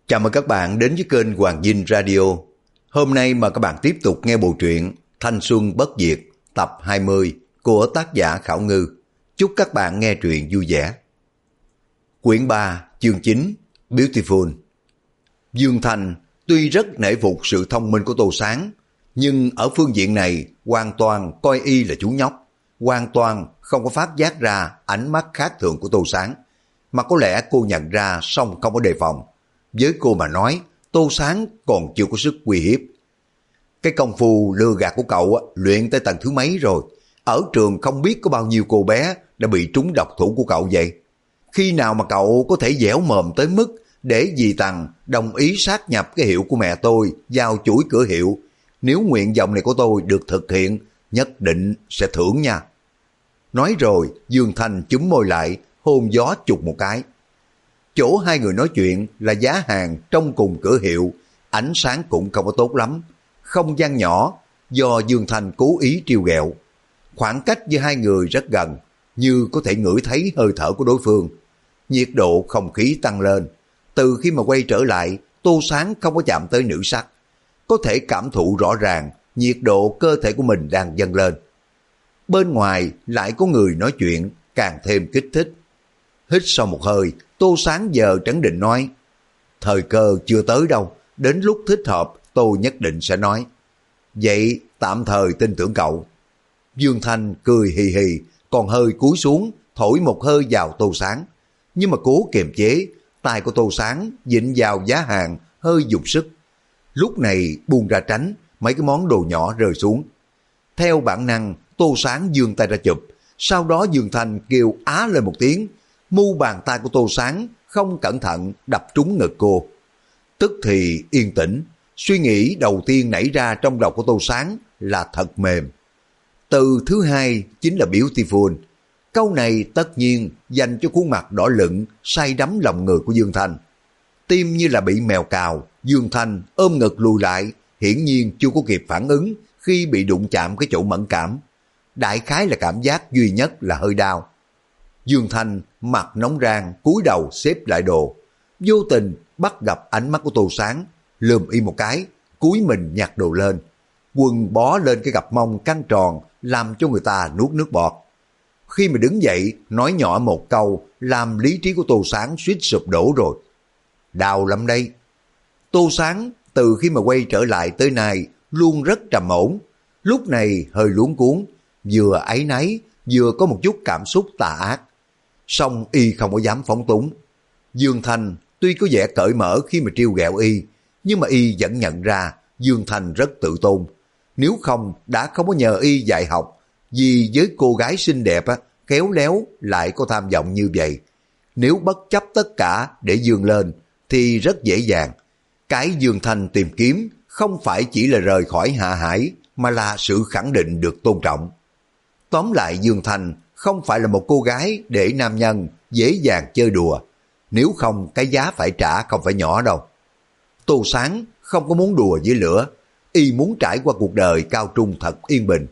Chào mừng các bạn đến với kênh Hoàng Dinh Radio. Hôm nay mời các bạn tiếp tục nghe bộ truyện Thanh Xuân Bất Diệt tập 20 của tác giả Khảo Ngư. Chúc các bạn nghe truyện vui vẻ. Quyển 3, chương 9, Beautiful. Dương Thành tuy rất nể phục sự thông minh của Tô Sáng, nhưng ở phương diện này hoàn toàn coi y là chú nhóc, hoàn toàn không có phát giác ra ánh mắt khác thường của Tô Sáng, mà có lẽ cô nhận ra song không có đề phòng. Với cô mà nói, Tô Sáng còn chưa có sức uy hiếp. Cái công phu lừa gạt của cậu luyện tới tầng thứ mấy rồi? Ở trường không biết có bao nhiêu cô bé đã bị trúng độc thủ của cậu vậy? Khi nào mà cậu có thể dẻo mồm tới mức để dì Tằng đồng ý sát nhập cái hiệu của mẹ tôi vào chuỗi cửa hiệu? Nếu nguyện vọng này của tôi được thực hiện, nhất định sẽ thưởng nha. Nói rồi, Dương Thanh chúm môi lại, hôn gió chụp một cái. Chỗ hai người nói chuyện là giá hàng trong cùng cửa hiệu, ánh sáng cũng không có tốt lắm. Không gian nhỏ, do Dương Thanh cố ý trêu ghẹo. Khoảng cách giữa hai người rất gần, như có thể ngửi thấy hơi thở của đối phương. Nhiệt độ không khí tăng lên. Từ khi mà quay trở lại, Tô Sáng không có chạm tới nữ sắc. Có thể cảm thụ rõ ràng, nhiệt độ cơ thể của mình đang dâng lên. Bên ngoài lại có người nói chuyện, càng thêm kích thích. Hít sau một hơi, Tô Sáng giờ trấn định nói, thời cơ chưa tới đâu, đến lúc thích hợp tôi nhất định sẽ nói. Vậy tạm thời tin tưởng cậu. Dương Thanh cười hì hì, còn hơi cúi xuống, thổi một hơi vào Tô Sáng. Nhưng mà cố kiềm chế, tay của Tô Sáng dịnh vào giá hàng, hơi dùng sức. Lúc này buông ra tránh, mấy cái món đồ nhỏ rơi xuống. Theo bản năng, Tô Sáng giương tay ra chụp, sau đó Dương Thanh kêu á lên một tiếng, mu bàn tay của Tô Sáng không cẩn thận đập trúng ngực cô. Tức thì yên tĩnh, suy nghĩ đầu tiên nảy ra trong đầu của Tô Sáng là thật mềm. Từ thứ hai chính là beautiful. Câu này tất nhiên dành cho khuôn mặt đỏ lựng, say đắm lòng người của Dương Thanh. Tim như là bị mèo cào, Dương Thanh ôm ngực lùi lại, hiển nhiên chưa có kịp phản ứng khi bị đụng chạm cái chỗ mẫn cảm. Đại khái là cảm giác duy nhất là hơi đau. Dương Thanh mặt nóng rang cúi đầu xếp lại đồ, vô tình bắt gặp ánh mắt của Tô Sáng, lườm y một cái, cúi mình nhặt đồ lên, quần bó lên cái cặp mông căng tròn làm cho người ta nuốt nước bọt. Khi mà đứng dậy nói nhỏ một câu làm lý trí của Tô Sáng suýt sụp đổ rồi. Đau lắm đây. Tô Sáng từ khi mà quay trở lại tới nay luôn rất trầm ổn, lúc này hơi luống cuống, vừa áy náy vừa có một chút cảm xúc tà ác. Song y không có dám phóng túng. Dương Thanh tuy có vẻ cởi mở khi mà trêu ghẹo y, nhưng mà y vẫn nhận ra Dương Thanh rất tự tôn. Nếu không đã không có nhờ y dạy học, vì với cô gái xinh đẹp khéo léo lại có tham vọng như vậy. Nếu bất chấp tất cả để dương lên thì rất dễ dàng. Cái Dương Thanh tìm kiếm không phải chỉ là rời khỏi Hạ Hải, mà là sự khẳng định được tôn trọng. Tóm lại, Dương Thanh không phải là một cô gái để nam nhân dễ dàng chơi đùa. Nếu không cái giá phải trả không phải nhỏ đâu. Tô Sáng không có muốn đùa với lửa, y muốn trải qua cuộc đời cao trung thật yên bình.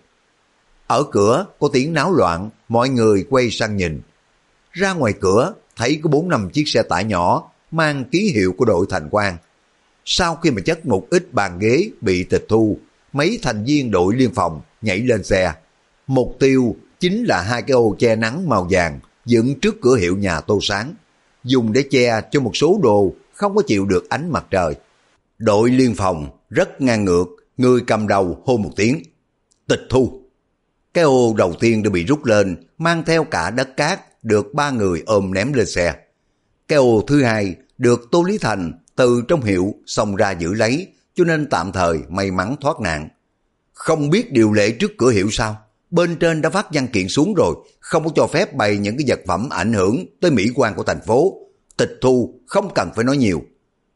Ở cửa có tiếng náo loạn, mọi người quay sang nhìn. Ra ngoài cửa thấy có 4-5 chiếc xe tải nhỏ mang ký hiệu của đội Thành Quang. Sau khi mà chất một ít bàn ghế bị tịch thu, mấy thành viên đội liên phòng nhảy lên xe. Mục tiêu chính là hai cái ô che nắng màu vàng dựng trước cửa hiệu nhà Tô Sáng, dùng để che cho một số đồ không có chịu được ánh mặt trời. Đội liên phòng rất ngang ngược, người cầm đầu hô một tiếng tịch thu. Cái ô đầu tiên đã bị rút lên, mang theo cả đất cát, được 3 người ôm ném lên xe. Cái ô thứ hai được Tô Lý Thành từ trong hiệu xông ra giữ lấy, cho nên tạm thời may mắn thoát nạn. Không biết điều lệ trước cửa hiệu sao? Bên trên đã phát văn kiện xuống rồi, không có cho phép bày những cái vật phẩm ảnh hưởng tới mỹ quan của thành phố. Tịch thu không cần phải nói nhiều.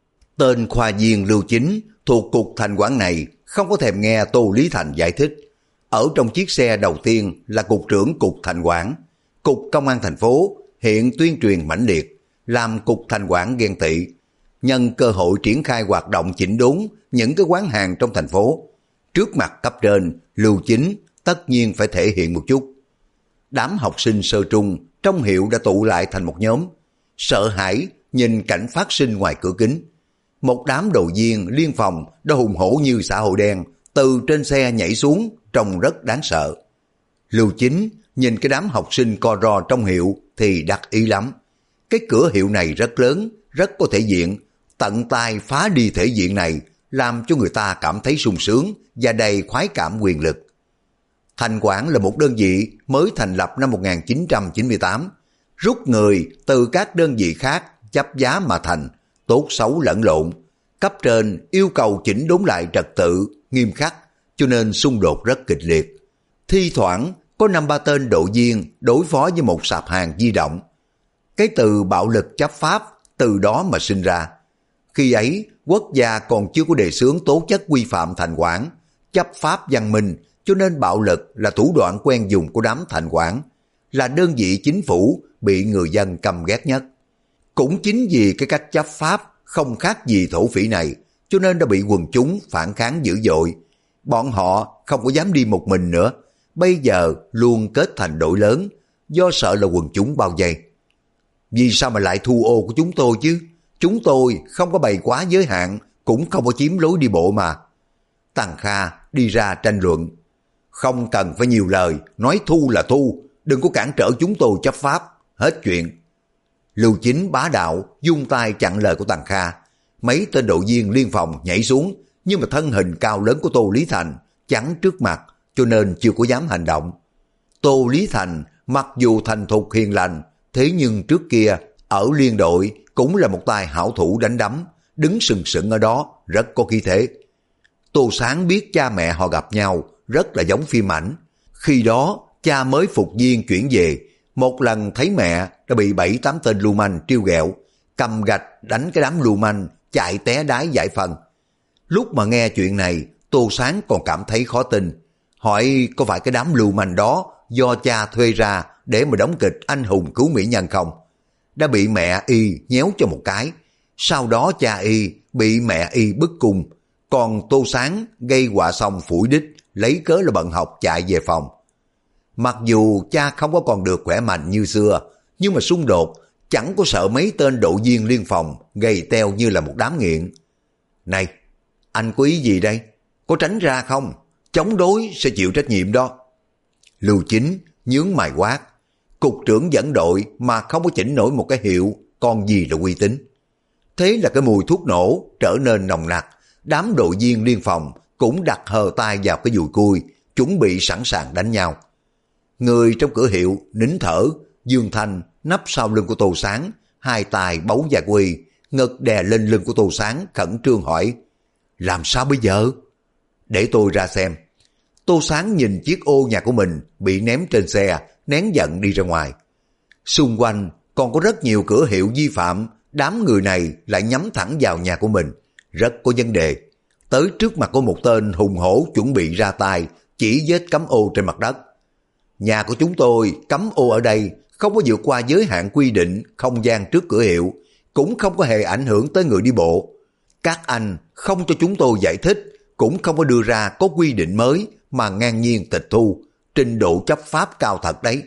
Tên khoa viên Lưu Chính thuộc cục thành quản này không có thèm nghe Tô Lý Thành giải thích. Ở trong chiếc xe đầu tiên là cục trưởng cục thành quản. Cục công an thành phố hiện tuyên truyền mãnh liệt, làm cục thành quản ghen tị, nhân cơ hội triển khai hoạt động chỉnh đốn những cái quán hàng trong thành phố. Trước mặt cấp trên, Lưu Chính tất nhiên phải thể hiện một chút. Đám học sinh sơ trung trong hiệu đã tụ lại thành một nhóm, sợ hãi nhìn cảnh phát sinh ngoài cửa kính. một đám đồ viên liên phòng đã hùng hổ như xã hội đen từ trên xe nhảy xuống, trông rất đáng sợ. Lưu Chính nhìn cái đám học sinh co ro trong hiệu thì đắc ý lắm. Cái cửa hiệu này rất lớn, rất có thể diện, tận tay phá đi thể diện này, làm cho người ta cảm thấy sung sướng và đầy khoái cảm quyền lực. Thành Quản là một đơn vị mới thành lập năm 1998, rút người từ các đơn vị khác chấp giá mà thành, tốt xấu lẫn lộn. Cấp trên yêu cầu chỉnh đốn lại trật tự, nghiêm khắc, cho nên xung đột rất kịch liệt. Thi thoảng có 5-3 tên đội viên đối phó với một sạp hàng di động. Cái từ bạo lực chấp pháp từ đó mà sinh ra. Khi ấy, quốc gia còn chưa có đề xướng tố chất quy phạm Thành Quản, chấp pháp văn minh, cho nên bạo lực là thủ đoạn quen dùng của đám Thành Quản, là đơn vị chính phủ bị người dân căm ghét nhất. Cũng chính vì cái cách chấp pháp không khác gì thổ phỉ này, cho nên đã bị quần chúng phản kháng dữ dội. Bọn họ không có dám đi một mình nữa, bây giờ luôn kết thành đội lớn, do sợ là quần chúng bao vây. Vì sao mà lại thu ô của chúng tôi chứ? Chúng tôi không có bày quá giới hạn, cũng không có chiếm lối đi bộ mà. Tằng Kha đi ra tranh luận. Không cần phải nhiều lời, nói thu là thu, đừng có cản trở chúng tôi chấp pháp, hết chuyện. Lưu Chính bá đạo dung tay chặn lời của Tằng Kha. Mấy tên đội viên liên phòng nhảy xuống, nhưng mà thân hình cao lớn của Tô Lý Thành chắn trước mặt, cho nên chưa có dám hành động. Tô Lý Thành mặc dù thành thục hiền lành, thế nhưng trước kia ở liên đội cũng là một tay hảo thủ đánh đấm, đứng sừng sững ở đó rất có khí thế. Tô Sáng biết cha mẹ họ gặp nhau rất là giống phim ảnh. Khi đó cha mới phục viên chuyển về, một lần thấy mẹ đã bị 7-8 tên lưu manh trêu ghẹo, cầm gạch đánh cái đám lưu manh chạy té đái giải phân. Lúc mà nghe chuyện này, Tô Sáng còn cảm thấy khó tin, hỏi có phải cái đám lưu manh đó do cha thuê ra để mà đóng kịch anh hùng cứu mỹ nhân không? Đã bị mẹ y nhéo cho một cái, sau đó cha y bị mẹ y bức cung, còn Tô Sáng gây họa xong phủi đích, lấy cớ là bận học chạy về phòng. Mặc dù cha không có còn được khỏe mạnh như xưa, nhưng mà xung đột chẳng có sợ mấy tên đội viên liên phòng gầy teo như là một đám nghiện. Này, anh có ý gì đây? Có tránh ra không? Chống đối sẽ chịu trách nhiệm đó. Lưu Chính nhướng mày quát. Cục trưởng dẫn đội mà không có chỉnh nổi một cái hiệu, còn gì là uy tín. Thế là cái mùi thuốc nổ trở nên nồng nặc. Đám đội viên liên phòng cũng đặt hờ tay vào cái dùi cui, chuẩn bị sẵn sàng đánh nhau. Người trong cửa hiệu nín thở, Dương Thanh nấp sau lưng của Tô Sáng, hai tay bấu và quy, ngực đè lên lưng của Tô Sáng, khẩn trương hỏi: làm sao bây giờ? Để tôi ra xem. Tô Sáng nhìn chiếc ô nhà của mình bị ném trên xe, nén giận đi ra ngoài. Xung quanh còn có rất nhiều cửa hiệu vi phạm, đám người này lại nhắm thẳng vào nhà của mình, rất có vấn đề. Tới trước mặt của một tên hùng hổ chuẩn bị ra tay, chỉ vết cắm ô trên mặt đất. Nhà của chúng tôi cắm ô ở đây, không có vượt qua giới hạn quy định không gian trước cửa hiệu, cũng không có hề ảnh hưởng tới người đi bộ. Các anh không cho chúng tôi giải thích, cũng không có đưa ra có quy định mới mà ngang nhiên tịch thu, trình độ chấp pháp cao thật đấy.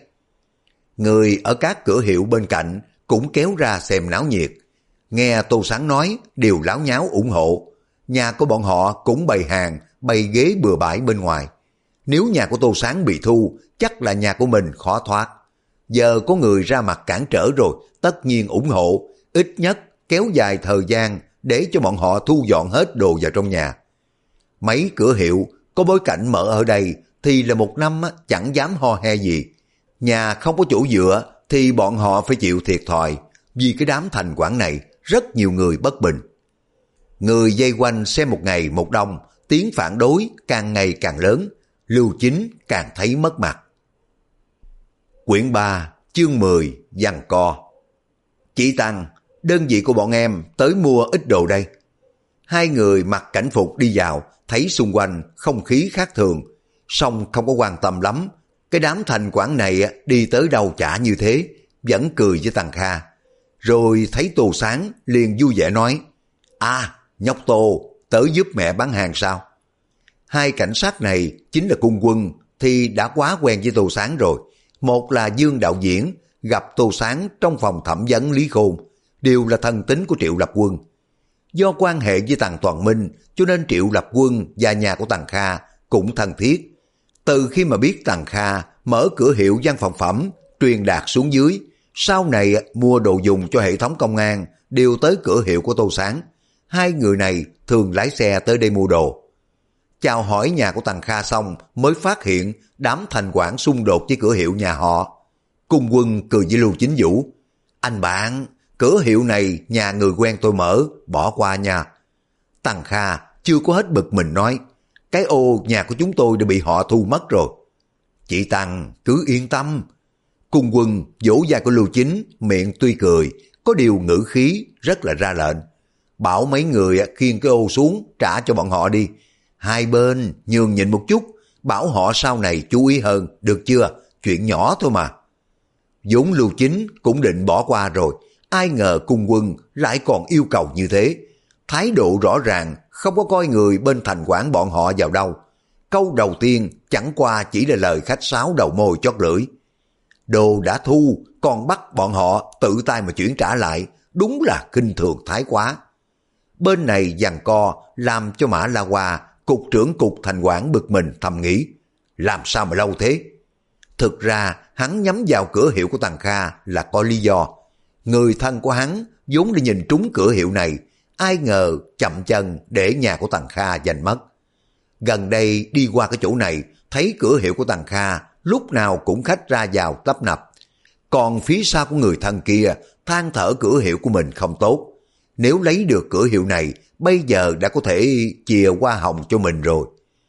Người ở các cửa hiệu bên cạnh cũng kéo ra xem náo nhiệt. Nghe Tô Sáng nói đều láo nháo ủng hộ. Nhà của bọn họ cũng bày hàng, bày ghế bừa bãi bên ngoài. Nếu nhà của Tô Sáng bị thu, chắc là nhà của mình khó thoát. Giờ có người ra mặt cản trở rồi, tất nhiên ủng hộ, ít nhất kéo dài thời gian để cho bọn họ thu dọn hết đồ vào trong nhà. Mấy cửa hiệu có bối cảnh mở ở đây thì là một năm chẳng dám ho he gì. Nhà không có chỗ dựa thì bọn họ phải chịu thiệt thòi, vì cái đám Thành Quản này rất nhiều người bất bình. Người vây quanh xem một ngày một đông, tiếng phản đối càng ngày càng lớn, Lưu Chính càng thấy mất mặt. Quyển 3, chương 10, giằng co. Chị Tăng, đơn vị của bọn em tới mua ít đồ đây. Hai người mặc cảnh phục đi vào, thấy xung quanh không khí khác thường, song không có quan tâm lắm. Cái đám Thành Quản này đi tới đâu chả như thế, vẫn cười với Tằng Kha. Rồi thấy Tô Sáng liền vui vẻ nói: à, nhóc Tô, tới giúp mẹ bán hàng sao? Hai cảnh sát này chính là cung quân thì đã quá quen với Tô Sáng rồi. Một là Dương đạo diễn gặp Tô Sáng trong phòng thẩm vấn Lý Khôn, đều là thân tín của Triệu Lập Quân. Do quan hệ với Tằng Toàn Minh cho nên Triệu Lập Quân và nhà của Tằng Kha cũng thân thiết. Từ khi mà biết Tằng Kha mở cửa hiệu văn phòng phẩm, truyền đạt xuống dưới, sau này mua đồ dùng cho hệ thống công an đều tới cửa hiệu của Tô Sáng. Hai người này thường lái xe tới đây mua đồ. Chào hỏi nhà của Tằng Kha xong mới phát hiện đám thành quản xung đột với cửa hiệu nhà họ. Cung Quân cười với Lưu Chính Vũ. Anh bạn, cửa hiệu này nhà người quen tôi mở, bỏ qua nha. Tằng Kha chưa có hết bực mình nói, cái ô nhà của chúng tôi đã bị họ thu mất rồi. Chị Tằng cứ yên tâm. Cung Quân vỗ vai của Lưu Chính, miệng tuy cười, có điều ngữ khí rất là ra lệnh. Bảo mấy người khiêng cái ô xuống trả cho bọn họ đi. Hai bên nhường nhịn một chút, bảo họ sau này chú ý hơn, được chưa? Chuyện nhỏ thôi mà. vốn Lưu Chính cũng định bỏ qua rồi, ai ngờ Cung Quân lại còn yêu cầu như thế. Thái độ rõ ràng không có coi người bên thành quản bọn họ vào đâu. Câu đầu tiên chẳng qua chỉ là lời khách sáo đầu môi chót lưỡi. Đồ đã thu, còn bắt bọn họ tự tay mà chuyển trả lại, đúng là khinh thường thái quá. Bên này giằng co làm cho Mã La Hoa, cục trưởng cục thành quản bực mình thầm nghĩ, làm sao mà lâu thế? Thực ra hắn nhắm vào cửa hiệu của Tằng Kha là có lý do. Người thân của hắn vốn đã nhìn trúng cửa hiệu này, ai ngờ chậm chân để nhà của Tằng Kha giành mất. Gần đây đi qua cái chỗ này, thấy cửa hiệu của Tằng Kha lúc nào cũng khách ra vào tấp nập. Còn phía sau của người thân kia than thở cửa hiệu của mình không tốt. Nếu lấy được cửa hiệu này, bây giờ đã có thể chìa hoa hồng cho mình rồi.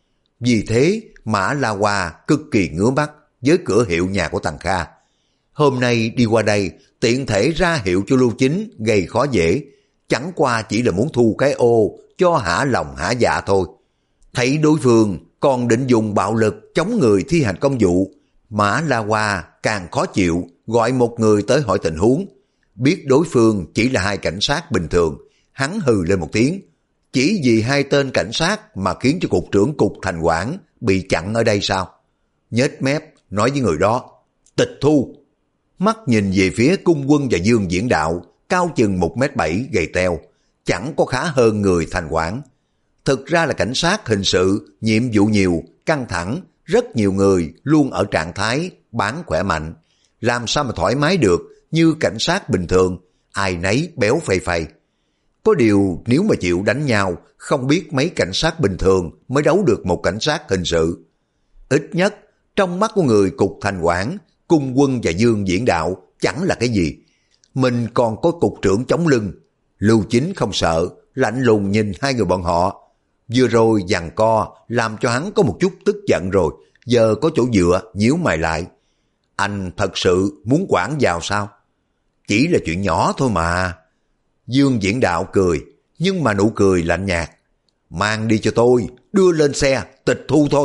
Vì thế, Mã La Hoa cực kỳ ngứa mắt với cửa hiệu nhà của Tằng Kha. Hôm nay đi qua đây, tiện thể ra hiệu cho Lưu Chính gây khó dễ. Chẳng qua chỉ là muốn thu cái ô cho hả lòng hả dạ thôi. Thấy đối phương còn định dùng bạo lực chống người thi hành công vụ, Mã La Hoa càng khó chịu, gọi một người tới hỏi tình huống. Biết đối phương chỉ là hai cảnh sát bình thường, hắn hừ lên một tiếng. Chỉ vì hai tên cảnh sát mà khiến cho cục trưởng cục thành quản bị chặn ở đây sao? Nhếch mép nói với người đó, tịch thu. Mắt nhìn về phía Cung Quân và Dương Diễn Đạo, cao chừng 1m7 gầy teo, chẳng có khá hơn người thành quản. Thực ra là cảnh sát hình sự, nhiệm vụ nhiều, căng thẳng, rất nhiều người luôn ở trạng thái bán khỏe mạnh. Làm sao mà thoải mái được như cảnh sát bình thường, ai nấy béo phầy phầy. Có điều nếu mà chịu đánh nhau, không biết mấy cảnh sát bình thường mới đấu được một cảnh sát hình sự. Ít nhất, trong mắt của người cục thành quản, Cung Quân và Dương Diễn Đạo chẳng là cái gì. Mình còn có cục trưởng chống lưng. Lưu Chính không sợ, lạnh lùng nhìn hai người bọn họ. Vừa rồi giằng co làm cho hắn có một chút tức giận rồi, giờ có chỗ dựa nhíu mày lại. Anh thật sự muốn quản vào sao? Chỉ là chuyện nhỏ thôi mà. Dương Diễn Đạo cười, nhưng mà nụ cười lạnh nhạt. Mang đi cho tôi, đưa lên xe, tịch thu thôi.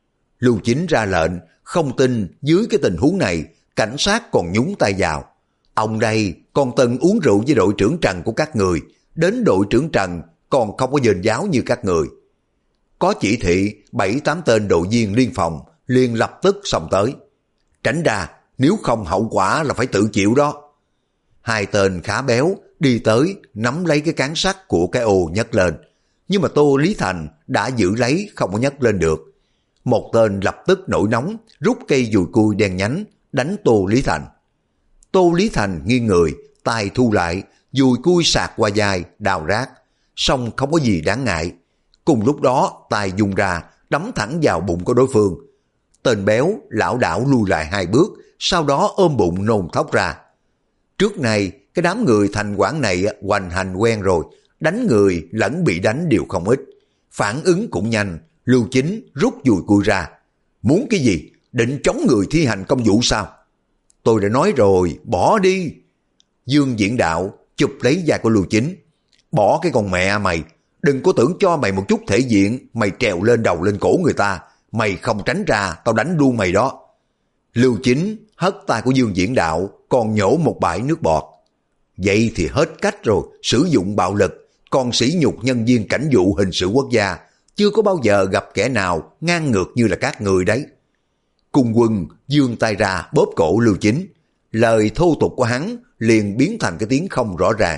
Lưu Chính ra lệnh, không tin dưới cái tình huống này, cảnh sát còn nhúng tay vào. Ông đây còn từng uống rượu với đội trưởng Trần của các người, đến đội trưởng Trần còn không có dền giáo như các người. Có chỉ thị, 7-8 tên đội viên liên phòng liền lập tức xông tới. Tránh ra, nếu không hậu quả là phải tự chịu đó. Hai tên khá béo đi tới nắm lấy cái cán sắt của cái ô nhấc lên, nhưng mà Tô Lý Thành đã giữ lấy không có nhấc lên được. Một tên lập tức nổi nóng rút cây dùi cui đen nhánh đánh Tô Lý Thành. Tô Lý Thành nghiêng người, tay thu lại, dùi cui sạc qua vai, đào rác, song không có gì đáng ngại. Cùng lúc đó tay dùng ra đấm thẳng vào bụng của đối phương. Tên béo lảo đảo lùi lại 2 bước, sau đó ôm bụng nôn thốc ra. Trước này cái đám người thành quản này hoành hành quen rồi, đánh người lẫn bị đánh đều không ít, phản ứng cũng nhanh. Lưu Chính rút dùi cui ra. Muốn cái gì? Định chống người thi hành công vụ sao? Tôi đã nói rồi, bỏ đi. Dương Diễn Đạo chụp lấy vai của Lưu Chính. Bỏ cái con mẹ mày, đừng có tưởng cho mày một chút thể diện, mày trèo lên đầu lên cổ người ta, mày không tránh ra, tao đánh luôn mày đó. Lưu Chính hất tay của Dương Diễn Đạo, còn nhổ một bãi nước bọt. Vậy thì hết cách rồi, sử dụng bạo lực, còn sỉ nhục nhân viên cảnh vụ hình sự quốc gia, chưa có bao giờ gặp kẻ nào ngang ngược như là các người đấy. Cung Quân giương tay ra bóp cổ Lưu Chính. Lời thô tục của hắn liền biến thành cái tiếng không rõ ràng.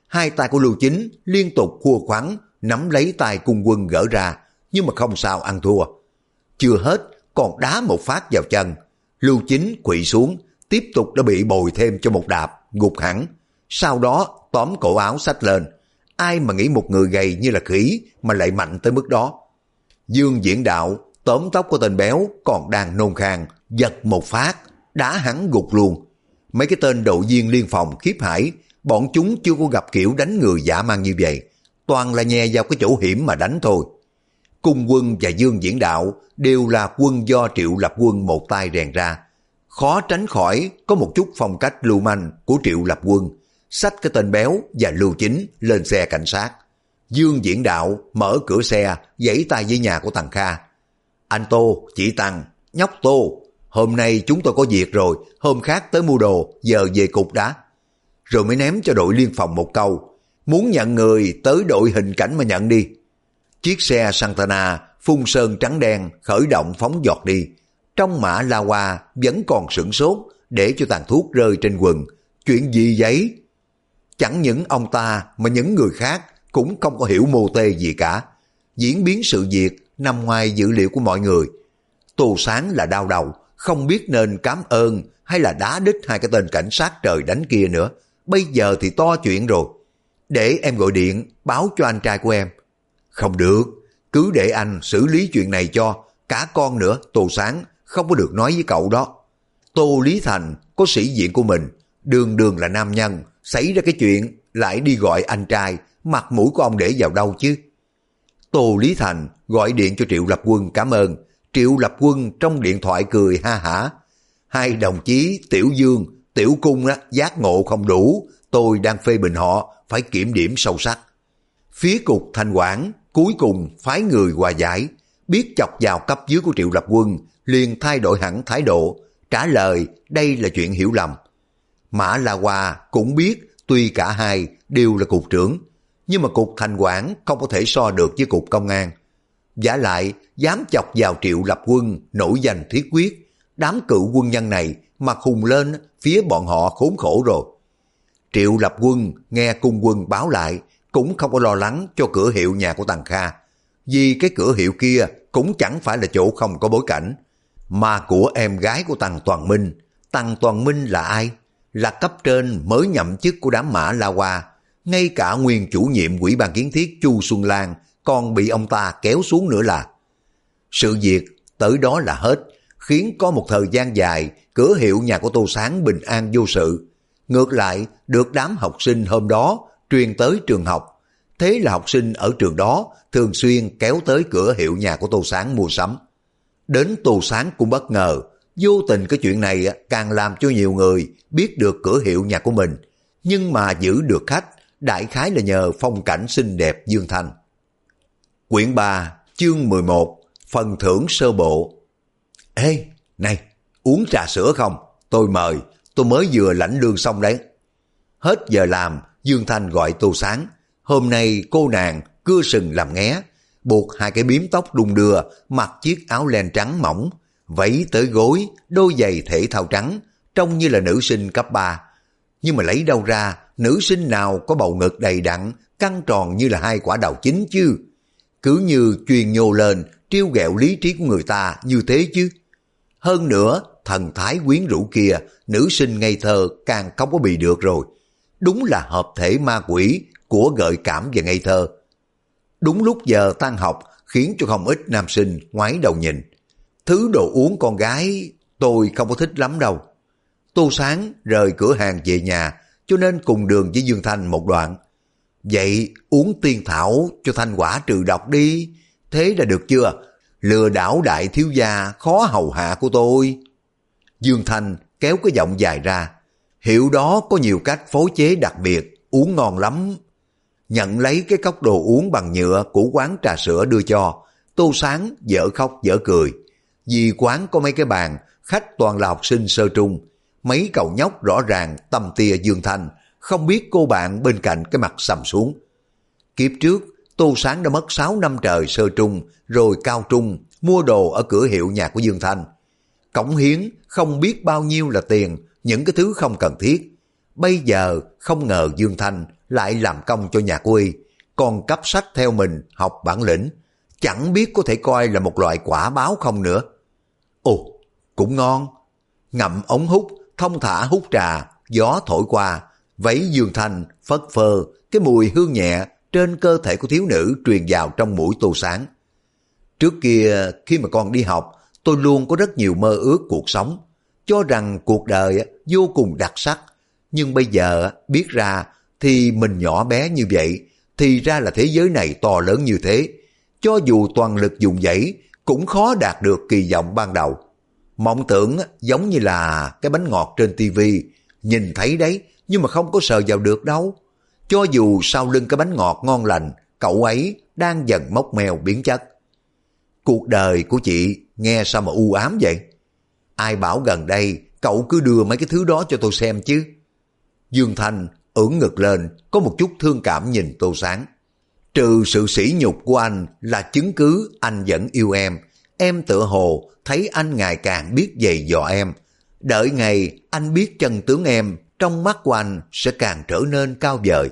Hai tay của Lưu Chính liên tục khua khoắn, nắm lấy tay Cung Quân gỡ ra, nhưng mà không sao ăn thua. Chưa hết, còn đá một phát vào chân. Lưu Chính quỵ xuống, tiếp tục đã bị bồi thêm cho một đạp, gục hẳn. Sau đó tóm cổ áo xách lên. Ai mà nghĩ một người gầy như là khỉ mà lại mạnh tới mức đó. Dương Diễn Đạo tóm tóc của tên béo còn đang nôn khan, giật một phát, đá hắn gục luôn. Mấy cái tên đội viên liên phòng khiếp hải, bọn chúng chưa có gặp kiểu đánh người dã man như vậy, toàn là nhè vào cái chỗ hiểm mà đánh thôi. Cung Quân và Dương Diễn Đạo đều là quân do Triệu Lập Quân một tay rèn ra, khó tránh khỏi có một chút phong cách lưu manh của Triệu Lập Quân, xách cái tên béo và Lưu Chính lên xe cảnh sát. Dương Diễn Đạo mở cửa xe, giãy tay với nhà của thằng Kha. Anh Tô, chị Tăng, nhóc Tô, hôm nay chúng tôi có việc rồi, hôm khác tới mua đồ, giờ về cục đã. Rồi mới ném cho đội liên phòng một câu, muốn nhận người tới đội hình cảnh mà nhận đi. Chiếc xe Santana phun sơn trắng đen khởi động phóng giọt đi. Trong mã La Hoa vẫn còn sửng sốt để cho tàn thuốc rơi trên quần. Chuyện gì vậy? Chẳng những ông ta mà những người khác cũng không có hiểu mô tê gì cả. Diễn biến sự việc nằm ngoài dữ liệu của mọi người. Tô Sáng là đau đầu, không biết nên cảm ơn hay là đá đít hai cái tên cảnh sát trời đánh kia nữa. Bây giờ thì to chuyện rồi. Để em gọi điện báo cho anh trai của em. Không được, cứ để anh xử lý chuyện này cho. Cả con nữa, Tô Sáng không có được nói với cậu đó. Tô Lý Thành có sĩ diện của mình, đường đường là nam nhân, xảy ra cái chuyện lại đi gọi anh trai, mặt mũi của ông để vào đâu chứ? Tô Lý Thành gọi điện cho Triệu Lập Quân cảm ơn. Triệu Lập Quân trong điện thoại cười ha hả. Hai đồng chí Tiểu Dương, Tiểu Cung á, giác ngộ không đủ, tôi đang phê bình họ, phải kiểm điểm sâu sắc. Phía cục Thanh Quản cuối cùng phái người hòa giải, biết chọc vào cấp dưới của Triệu Lập Quân, liền thay đổi hẳn thái độ, trả lời đây là chuyện hiểu lầm. Mã La Hoa cũng biết tuy cả hai đều là cục trưởng, nhưng mà cục Thanh Quản không có thể so được với cục công an. Vả lại dám chọc vào Triệu Lập Quân nổi danh thiết quyết, đám cựu quân nhân này mà khùng lên, phía bọn họ khốn khổ rồi. Triệu Lập Quân nghe Cung Quân báo lại cũng không có lo lắng cho cửa hiệu nhà của Tằng Kha, vì cái cửa hiệu kia cũng chẳng phải là chỗ không có bối cảnh, mà của em gái của Tằng Toàn Minh. Tằng Toàn Minh là ai? Là cấp trên mới nhậm chức của đám Mã La Hoa. Ngay cả nguyên chủ nhiệm Ủy ban Kiến thiết Chu Xuân Lan còn bị ông ta kéo xuống nữa là. Sự việc tới đó là hết, khiến có một thời gian dài cửa hiệu nhà của Tô Sáng bình an vô sự. Ngược lại được đám học sinh hôm đó truyền tới trường học. Thế là học sinh ở trường đó thường xuyên kéo tới cửa hiệu nhà của Tô Sáng mua sắm. Đến Tô Sáng cũng bất ngờ, vô tình cái chuyện này càng làm cho nhiều người biết được cửa hiệu nhà của mình, nhưng mà giữ được khách đại khái là nhờ phong cảnh xinh đẹp Dương Thanh. Quyển 3, chương 11, phần thưởng sơ bộ. Ê, này, uống trà sữa không? Tôi mời, tôi mới vừa lãnh lương xong đấy. Hết giờ làm, Dương Thanh gọi Tô Sáng. Hôm nay cô nàng cưa sừng làm nghé, buộc hai cái bím tóc đung đưa, mặc chiếc áo len trắng mỏng, vẫy tới gối, đôi giày thể thao trắng, trông như là nữ sinh cấp 3. Nhưng mà lấy đâu ra, nữ sinh nào có bầu ngực đầy đặn, căng tròn như là hai quả đào chín chứ? Cứ như truyền nhô lên, trêu ghẹo lý trí của người ta như thế chứ. Hơn nữa, thần thái quyến rũ kia, nữ sinh ngây thơ càng không có bị được rồi. Đúng là hợp thể ma quỷ của gợi cảm và ngây thơ. Đúng lúc giờ tan học khiến cho không ít nam sinh ngoái đầu nhìn. Thứ đồ uống con gái tôi không có thích lắm đâu. Tô Sáng rời cửa hàng về nhà, cho nên cùng đường với Dương Thanh một đoạn. Vậy uống tiên thảo cho thanh quả trừ độc đi, thế là được chưa? Lừa đảo đại thiếu gia khó hầu hạ của tôi. Dương Thanh kéo cái giọng dài ra. Hiệu đó có nhiều cách phối chế đặc biệt, uống ngon lắm. Nhận lấy cái cốc đồ uống bằng nhựa của quán trà sữa đưa cho, Tô Sáng dở khóc dở cười. Vì quán có mấy cái bàn, khách toàn là học sinh sơ trung. Mấy cậu nhóc rõ ràng tầm tia Dương Thanh, không biết cô bạn bên cạnh cái mặt sầm xuống. Kiếp trước, Tô Sáng đã mất 6 năm trời sơ trung, rồi cao trung, mua đồ ở cửa hiệu nhà của Dương Thanh. Cống hiến không biết bao nhiêu là tiền, những cái thứ không cần thiết. Bây giờ không ngờ Dương Thanh lại làm công cho nhà của y, còn cấp sách theo mình học bản lĩnh, chẳng biết có thể coi là một loại quả báo không nữa. Ồ, cũng ngon. Ngậm ống hút, thông thả hút trà, gió thổi qua, váy Dương Thanh phất phơ, cái mùi hương nhẹ trên cơ thể của thiếu nữ truyền vào trong mũi Tô Sáng. Trước kia khi mà còn đi học, tôi luôn có rất nhiều mơ ước cuộc sống, cho rằng cuộc đời vô cùng đặc sắc, nhưng bây giờ biết ra thì mình nhỏ bé như vậy, thì ra là thế giới này to lớn như thế. Cho dù toàn lực dùng dãy cũng khó đạt được kỳ vọng ban đầu. Mộng tưởng giống như là cái bánh ngọt trên tivi, nhìn thấy đấy nhưng mà không có sờ vào được đâu. Cho dù sau lưng cái bánh ngọt ngon lành, cậu ấy đang dần mốc meo biến chất. Cuộc đời của chị nghe sao mà u ám vậy? Ai bảo gần đây cậu cứ đưa mấy cái thứ đó cho tôi xem chứ? Dương Thanh ưỡn ngực lên, có một chút thương cảm nhìn Tô Sáng. Trừ sự sỉ nhục của anh là chứng cứ anh vẫn yêu em tựa hồ thấy anh ngày càng biết dày dò em. Đợi ngày anh biết chân tướng em, trong mắt của anh sẽ càng trở nên cao vời.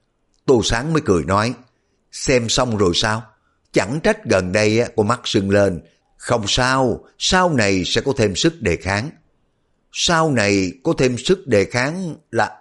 Tô Sáng mới cười nói, xem xong rồi sao? Chẳng trách gần đây con mắt sưng lên. Không sao, sau này sẽ có thêm sức đề kháng. Sau này có thêm sức đề kháng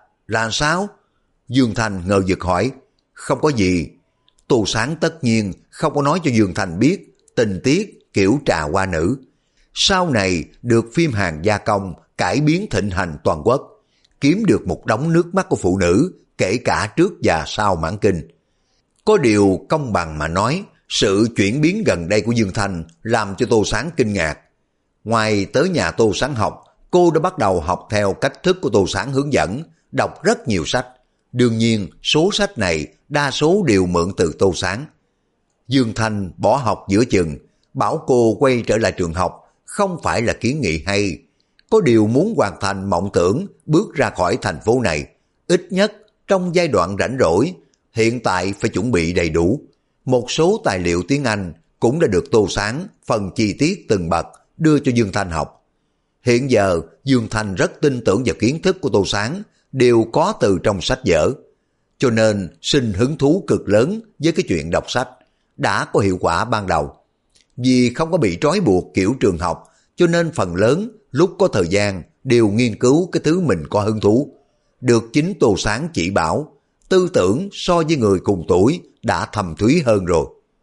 là sao? Dương Thanh ngờ vực hỏi. Không có gì. Tô Sáng tất nhiên không có nói cho Dương Thanh biết tình tiết kiểu trà hoa nữ. Sau này được phim Hàn gia công cải biến thịnh hành toàn quốc, kiếm được một đống nước mắt của phụ nữ, kể cả trước và sau mãn kinh. Có điều công bằng mà nói, sự chuyển biến gần đây của Dương Thanh làm cho Tô Sáng kinh ngạc. Ngoài tới nhà Tô Sáng học, cô đã bắt đầu học theo cách thức của Tô Sáng hướng dẫn, đọc rất nhiều sách. Đương nhiên, số sách này đa số đều mượn từ Tô Sáng. Dương Thanh bỏ học giữa chừng, bảo cô quay trở lại trường học, không phải là kiến nghị hay. Có điều muốn hoàn thành mộng tưởng bước ra khỏi thành phố này, ít nhất trong giai đoạn rảnh rỗi, hiện tại phải chuẩn bị đầy đủ. Một số tài liệu tiếng Anh cũng đã được Tô Sáng phần chi tiết từng bậc đưa cho Dương Thanh học. Hiện giờ Dương Thanh rất tin tưởng vào kiến thức của Tô Sáng đều có từ trong sách vở, cho nên sinh hứng thú cực lớn với cái chuyện đọc sách, đã có hiệu quả ban đầu. Vì không có bị trói buộc kiểu trường học, cho nên phần lớn lúc có thời gian đều nghiên cứu cái thứ mình có hứng thú. Được chính Tô Sáng chỉ bảo, tư tưởng so với người cùng tuổi đã thầm thúy hơn rồi.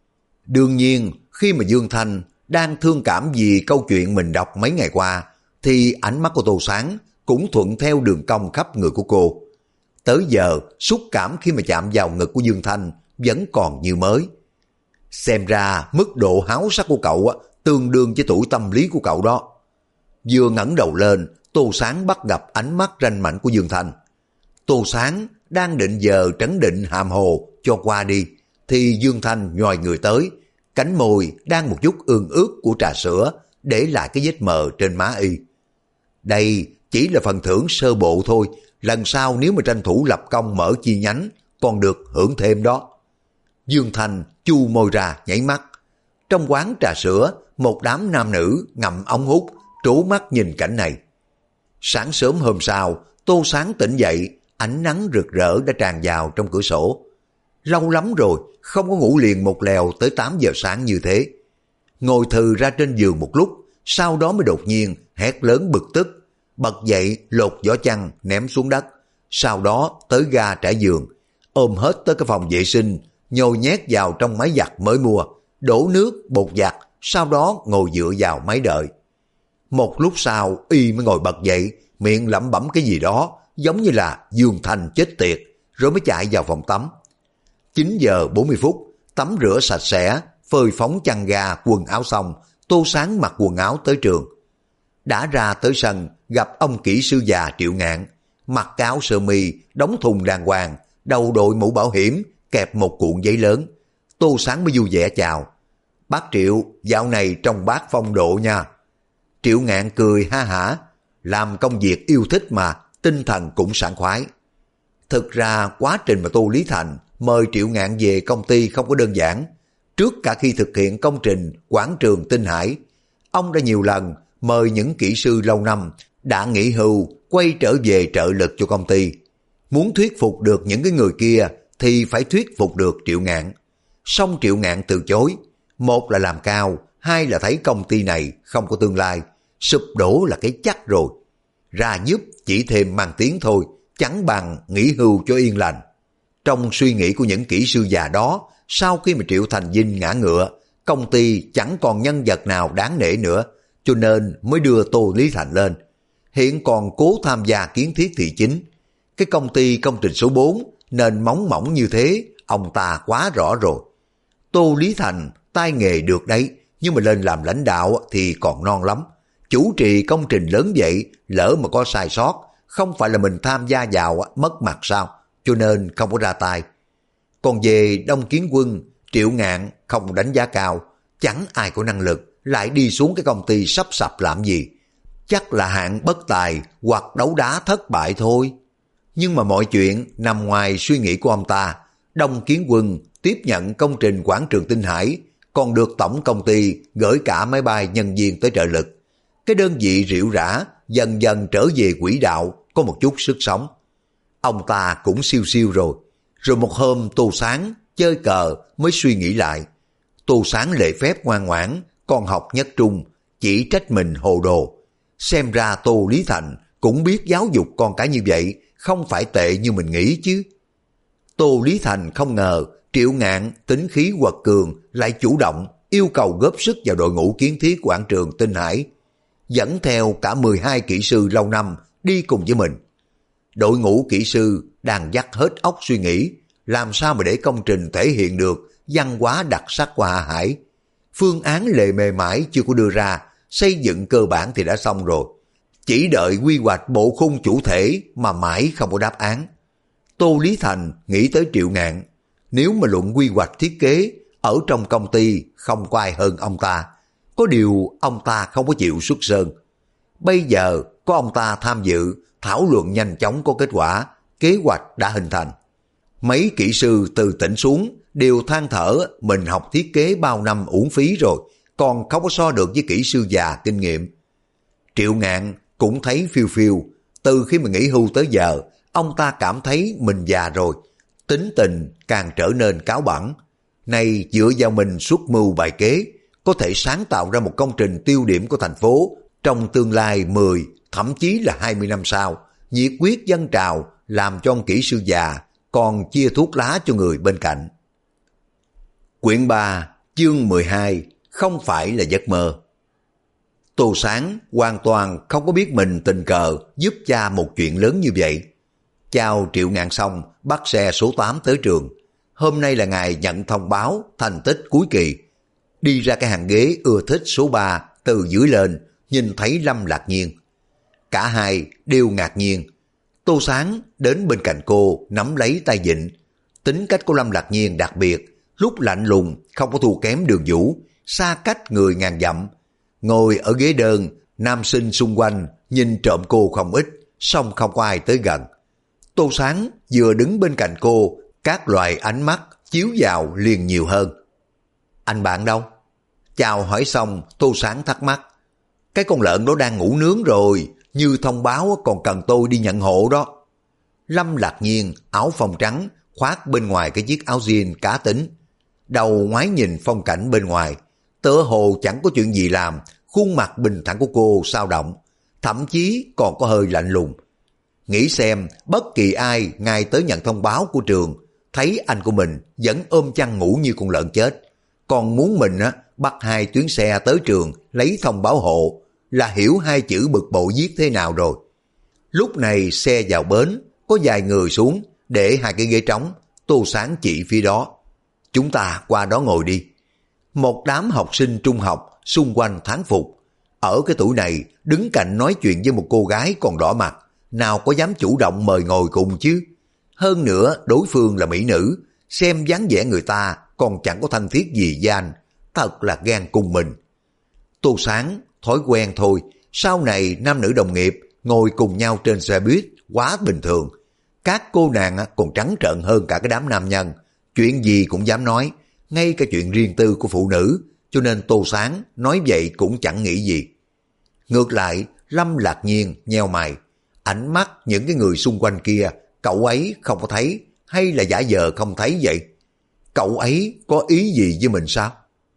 Đương nhiên, khi mà Dương Thanh đang thương cảm vì câu chuyện mình đọc mấy ngày qua, thì ánh mắt của Tô Sáng cũng thuận theo đường cong khắp người của cô. Tới giờ, xúc cảm khi mà chạm vào ngực của Dương Thanh vẫn còn như mới. Xem ra mức độ háo sắc của cậu tương đương với tuổi tâm lý của cậu đó. Vừa ngẩng đầu lên, Tô Sáng bắt gặp ánh mắt ranh mãnh của Dương Thanh. Tô Sáng đang định giờ trấn định hàm hồ cho qua đi, thì Dương Thanh nhòi người tới, cánh môi đang một chút ương ướt của trà sữa để lại cái vết mờ trên má y. Đây chỉ là phần thưởng sơ bộ thôi, lần sau nếu mà tranh thủ lập công mở chi nhánh còn được hưởng thêm đó. Dương Thanh chu môi ra nháy mắt. Trong quán trà sữa, một đám nam nữ ngậm ống hút trố mắt nhìn cảnh này. Sáng sớm hôm sau, Tô Sáng tỉnh dậy, ánh nắng rực rỡ đã tràn vào trong cửa sổ. Lâu lắm rồi không có ngủ liền một lèo tới 8 giờ sáng như thế. Ngồi thừ ra trên giường một lúc, sau đó mới đột nhiên hét lớn bực tức, bật dậy lột vỏ chăn ném xuống đất, sau đó tới ga trải giường, ôm hết tới cái phòng vệ sinh, nhồi nhét vào trong máy giặt mới mua, đổ nước bột giặt, sau đó ngồi dựa vào máy đợi. Một lúc sau y mới ngồi bật dậy, miệng lẩm bẩm cái gì đó giống như là Dương Thanh chết tiệt, rồi mới chạy vào phòng tắm. 9 giờ 40 phút, tắm rửa sạch sẽ, phơi phóng chăn ga quần áo xong, Tô Sáng mặc quần áo tới trường. Đã ra tới sân, gặp ông kỹ sư già Triệu Ngạn, mặc áo sơ mi, đóng thùng đàng hoàng, đầu đội mũ bảo hiểm, kẹp một cuộn giấy lớn. Tô Sáng mới vui vẻ chào. Bác Triệu, dạo này trông bác phong độ nha. Triệu Ngạn cười ha hả, làm công việc yêu thích mà, tinh thần cũng sảng khoái. Thực ra quá trình mà Tô Lý Thành mời Triệu Ngạn về công ty không có đơn giản. Trước cả khi thực hiện công trình quảng trường Tinh Hải, ông đã nhiều lần mời những kỹ sư lâu năm đã nghỉ hưu quay trở về trợ lực cho công ty. Muốn thuyết phục được những cái người kia thì phải thuyết phục được Triệu Ngạn. Song Triệu Ngạn từ chối, một là làm cao, hai là thấy công ty này không có tương lai, sụp đổ là cái chắc rồi. Ra giúp chỉ thêm mang tiếng thôi, chẳng bằng nghỉ hưu cho yên lành. Trong suy nghĩ của những kỹ sư già đó, sau khi mà Triệu Thành Vinh ngã ngựa, công ty chẳng còn nhân vật nào đáng nể nữa, cho nên mới đưa Tô Lý Thành lên. Hiện còn cố tham gia kiến thiết thị chính. Cái công ty công trình số 4 nên móng mỏng như thế, ông ta quá rõ rồi. Tô Lý Thành tay nghề được đấy, nhưng mà lên làm lãnh đạo thì còn non lắm. Chủ trì công trình lớn vậy, lỡ mà có sai sót, không phải là mình tham gia vào mất mặt sao, cho nên không có ra tay. Còn về Đông Kiến Quân, Triệu Ngạn không đánh giá cao, chẳng ai có năng lực, lại đi xuống cái công ty sắp sập làm gì. Chắc là hạng bất tài hoặc đấu đá thất bại thôi. Nhưng mà mọi chuyện nằm ngoài suy nghĩ của ông ta. Đông Kiến Quân tiếp nhận công trình quảng trường Tinh Hải, còn được tổng công ty gửi cả máy bay nhân viên tới trợ lực. Cái đơn vị rệu rã dần dần trở về quỹ đạo, có một chút sức sống. Ông ta cũng siêu siêu rồi. Rồi một hôm Tô Sáng chơi cờ mới suy nghĩ lại. Tô Sáng lễ phép ngoan ngoãn, con học nhất trung, chỉ trách mình hồ đồ. Xem ra Tô Lý Thành cũng biết giáo dục con cái như vậy, không phải tệ như mình nghĩ chứ. Tô Lý Thành không ngờ Triệu Ngạn tính khí quật cường lại chủ động yêu cầu góp sức vào đội ngũ kiến thiết quảng trường Tinh Hải, dẫn theo cả 12 kỹ sư lâu năm đi cùng với mình. Đội ngũ kỹ sư đang dắt hết óc suy nghĩ làm sao mà để công trình thể hiện được văn hóa đặc sắc của Hạ Hải. Phương án lề mề mãi chưa có đưa ra, xây dựng cơ bản thì đã xong rồi. Chỉ đợi quy hoạch bộ khung chủ thể mà mãi không có đáp án. Tô Lý Thành nghĩ tới Triệu Ngạn. Nếu mà luận quy hoạch thiết kế, ở trong công ty không có ai hơn ông ta. Có điều ông ta không có chịu xuất sơn. Bây giờ có ông ta tham dự, thảo luận nhanh chóng có kết quả, kế hoạch đã hình thành. Mấy kỹ sư từ tỉnh xuống đều than thở mình học thiết kế bao năm uổng phí rồi, còn không có so được với kỹ sư già kinh nghiệm. Triệu Ngạn cũng thấy phiêu phiêu, từ khi mà nghỉ hưu tới giờ, ông ta cảm thấy mình già rồi, tính tình càng trở nên cáu bẳn. Nay dựa vào mình xuất mưu bài kế, có thể sáng tạo ra một công trình tiêu điểm của thành phố trong tương lai 10, thậm chí là 20 năm sau, nhiệt quyết dâng trào làm cho ông kỹ sư già còn chia thuốc lá cho người bên cạnh. Quyển 3, chương 12, không phải là giấc mơ. Tô Sáng hoàn toàn không có biết mình tình cờ giúp cha một chuyện lớn như vậy. Chào Triệu Ngạn xong, bắt xe số 8 tới trường. Hôm nay là ngày nhận thông báo thành tích cuối kỳ. Đi ra cái hàng ghế ưa thích số 3 từ dưới lên, nhìn thấy Lâm Lạc Nhiên. Cả hai đều ngạc nhiên. Tô Sáng đến bên cạnh cô nắm lấy tay vịn. Tính cách của Lâm Lạc Nhiên đặc biệt, lúc lạnh lùng không có thua kém Đường Vũ, xa cách người ngàn dặm. Ngồi ở ghế đơn, nam sinh xung quanh nhìn trộm cô không ít, song không có ai tới gần. Tô Sáng vừa đứng bên cạnh cô, các loại ánh mắt chiếu vào liền nhiều hơn. Anh bạn đâu? Chào hỏi xong, Tô Sáng thắc mắc. Cái con lợn đó đang ngủ nướng rồi, như thông báo còn cần tôi đi nhận hộ đó. Lâm Lạc Nhiên áo phông trắng khoác bên ngoài cái chiếc áo jean cá tính, đầu ngoái nhìn phong cảnh bên ngoài, tựa hồ chẳng có chuyện gì làm. Khuôn mặt bình thản của cô sao động, thậm chí còn có hơi lạnh lùng. Nghĩ xem bất kỳ ai ngay tới nhận thông báo của trường, thấy anh của mình vẫn ôm chăn ngủ như con lợn chết, còn muốn mình bắt 2 chuyến xe tới trường lấy thông báo hộ, là hiểu 2 chữ bực bội viết thế nào rồi. Lúc này xe vào bến, có vài người xuống để 2 cái ghế trống. Tô Sáng chỉ phía đó. Chúng ta qua đó ngồi đi. Một đám học sinh trung học xung quanh thán phục. Ở cái tuổi này đứng cạnh nói chuyện với một cô gái còn đỏ mặt, nào có dám chủ động mời ngồi cùng chứ. Hơn nữa đối phương là mỹ nữ, xem dáng vẻ người ta còn chẳng có thanh thiết gì với anh, thật là ghen cùng mình. Tô Sáng thói quen thôi, sau này nam nữ đồng nghiệp ngồi cùng nhau trên xe buýt quá bình thường. Các cô nàng còn trắng trợn hơn cả cái đám nam nhân, chuyện gì cũng dám nói, ngay cả chuyện riêng tư của phụ nữ, cho nên Tô Sáng nói vậy cũng chẳng nghĩ gì. Ngược lại, Lâm Lạc Nhiên nheo mày, ánh mắt những cái người xung quanh kia cậu ấy không có thấy hay là giả vờ không thấy vậy? Cậu ấy có ý gì với mình sao?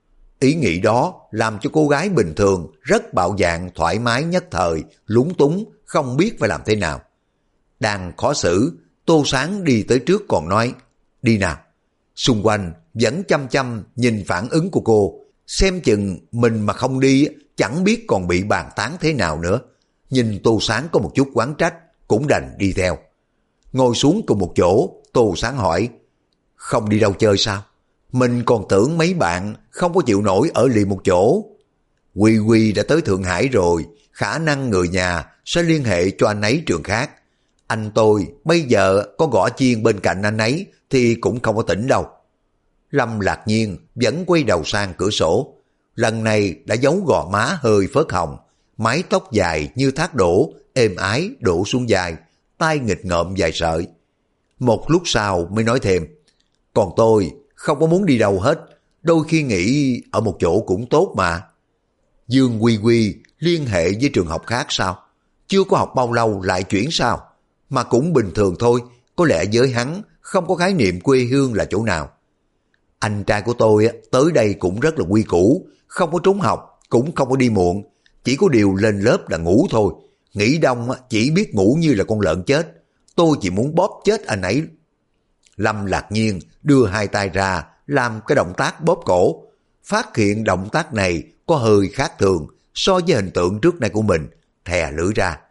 Ý nghĩ đó làm cho cô gái bình thường rất bạo dạn thoải mái nhất thời, lúng túng, không biết phải làm thế nào. Đang khó xử, Tô Sáng đi tới trước còn nói, đi nào. Xung quanh vẫn chăm chăm nhìn phản ứng của cô, xem chừng mình mà không đi chẳng biết còn bị bàn tán thế nào nữa. Nhìn Tô Sáng có một chút oán trách, cũng đành đi theo. Ngồi xuống cùng một chỗ, Tô Sáng hỏi, không đi đâu chơi sao? Mình còn tưởng mấy bạn không có chịu nổi ở liền một chỗ. Quy Quy đã tới Thượng Hải rồi, khả năng người nhà sẽ liên hệ cho anh ấy trường khác. Anh tôi bây giờ có gõ chiên bên cạnh anh ấy thì cũng không có tỉnh đâu. Lâm Lạc Nhiên vẫn quay đầu sang cửa sổ. Lần này đã giấu gò má hơi phớt hồng, mái tóc dài như thác đổ, êm ái đổ xuống vai, tai nghịch ngợm dài sợi. Một lúc sau mới nói thêm, còn tôi không có muốn đi đâu hết, đôi khi nghĩ ở một chỗ cũng tốt mà. Dương Quy Quy liên hệ với trường học khác sao? Chưa có học bao lâu lại chuyển sao? Mà cũng bình thường thôi, có lẽ với hắn không có khái niệm quê hương là chỗ nào. Anh trai của tôi tới đây cũng rất là quy củ, không có trốn học, cũng không có đi muộn, chỉ có điều lên lớp là ngủ thôi. Nghỉ đông chỉ biết ngủ như là con lợn chết, tôi chỉ muốn bóp chết anh ấy. Lâm Lạc Nhiên đưa hai tay ra làm cái động tác bóp cổ, phát hiện động tác này có hơi khác thường so với hình tượng trước nay của mình, thè lưỡi ra.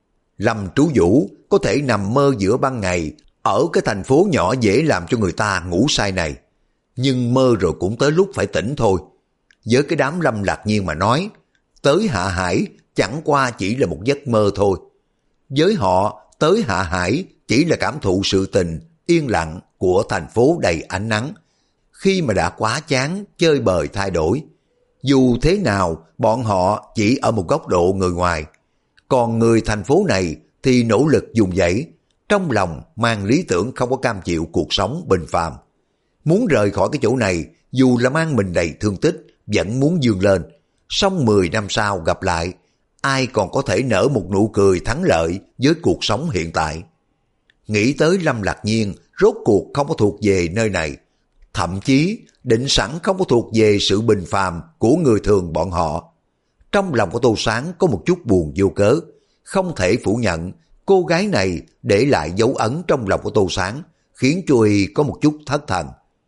Lâm Trú Vũ có thể nằm mơ giữa ban ngày ở cái thành phố nhỏ dễ làm cho người ta ngủ say này, nhưng mơ rồi cũng tới lúc phải tỉnh thôi. Với cái đám Lâm Lạc Nhiên mà nói, tới Hạ Hải chẳng qua chỉ là một giấc mơ thôi. Với họ, tới Hạ Hải chỉ là cảm thụ sự tình yên lặng của thành phố đầy ánh nắng. Khi mà đã quá chán chơi bời thay đổi, dù thế nào bọn họ chỉ ở một góc độ người ngoài. Còn người thành phố này thì nỗ lực dùng dãy, trong lòng mang lý tưởng không có cam chịu cuộc sống bình phàm. Muốn rời khỏi cái chỗ này, dù là mang mình đầy thương tích, vẫn muốn vươn lên. Xong 10 năm sau gặp lại, ai còn có thể nở một nụ cười thắng lợi với cuộc sống hiện tại. Nghĩ tới Lâm Lạc Nhiên rốt cuộc không có thuộc về nơi này, thậm chí định sẵn không có thuộc về sự bình phàm của người thường bọn họ. Trong lòng của Tô Sáng có một chút buồn vô cớ, không thể phủ nhận cô gái này để lại dấu ấn trong lòng của Tô Sáng, khiến cho y có một chút thất thần.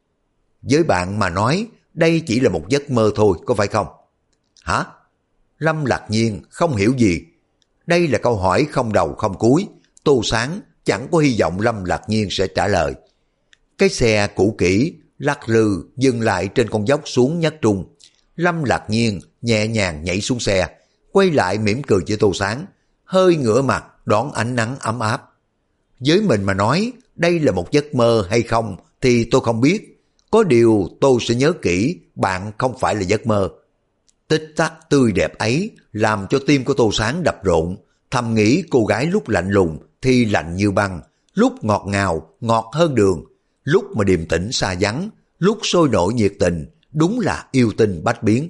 Với bạn mà nói, đây chỉ là một giấc mơ thôi, có phải không? Hả? Lâm Lạc Nhiên không hiểu gì. Đây là câu hỏi không đầu không cuối, Tô Sáng chẳng có hy vọng Lâm Lạc Nhiên sẽ trả lời. Cái xe cũ kỹ, lắc lư dừng lại trên con dốc xuống nhất trung. Lâm Lạc Nhiên nhẹ nhàng nhảy xuống xe, quay lại mỉm cười với Tô Sáng, hơi ngửa mặt đón ánh nắng ấm áp. Với mình mà nói, đây là một giấc mơ hay không thì tôi không biết. Có điều tôi sẽ nhớ kỹ bạn không phải là giấc mơ. Tích tắc tươi đẹp ấy làm cho tim của Tô Sáng đập rộn, thầm nghĩ cô gái lúc lạnh lùng thì lạnh như băng, lúc ngọt ngào ngọt hơn đường, lúc mà điềm tĩnh xa vắng, lúc sôi nổi nhiệt tình, đúng là yêu tinh bách biến.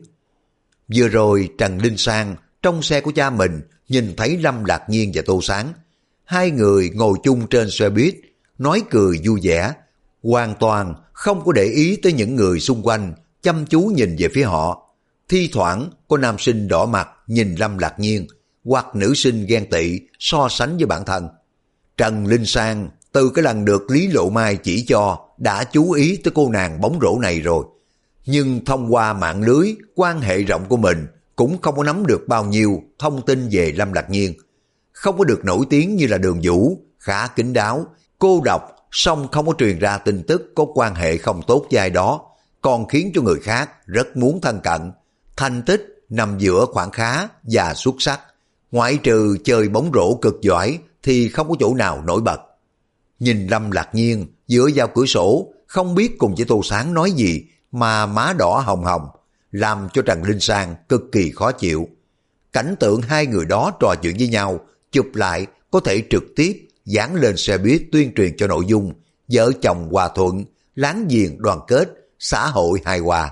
Vừa rồi Trần Linh Sang trong xe của cha mình nhìn thấy Lâm Lạc Nhiên và Tô Sáng. Hai người ngồi chung trên xe buýt, nói cười vui vẻ, hoàn toàn không có để ý tới những người xung quanh chăm chú nhìn về phía họ. Thi thoảng có nam sinh đỏ mặt nhìn Lâm Lạc Nhiên, hoặc nữ sinh ghen tị so sánh với bản thân. Trần Linh Sang từ cái lần được Lý Lộ Mai chỉ cho đã chú ý tới cô nàng bóng rổ này rồi. Nhưng thông qua mạng lưới quan hệ rộng của mình cũng không có nắm được bao nhiêu thông tin về Lâm Lạc Nhiên. Không có được nổi tiếng như là Đường Vũ, khá kín đáo, cô độc, song không có truyền ra tin tức có quan hệ không tốt với ai đó, còn khiến cho người khác rất muốn thân cận. Thành tích nằm giữa khoảng khá và xuất sắc, ngoại trừ chơi bóng rổ cực giỏi thì không có chỗ nào nổi bật. Nhìn Lâm Lạc Nhiên dựa vào cửa sổ, không biết cùng với Tô Sáng nói gì mà má đỏ hồng hồng, làm cho Trần Linh Sang cực kỳ khó chịu. Cảnh tượng hai người đó trò chuyện với nhau, chụp lại có thể trực tiếp dán lên xe buýt tuyên truyền cho nội dung vợ chồng hòa thuận, láng giềng đoàn kết, xã hội hài hòa.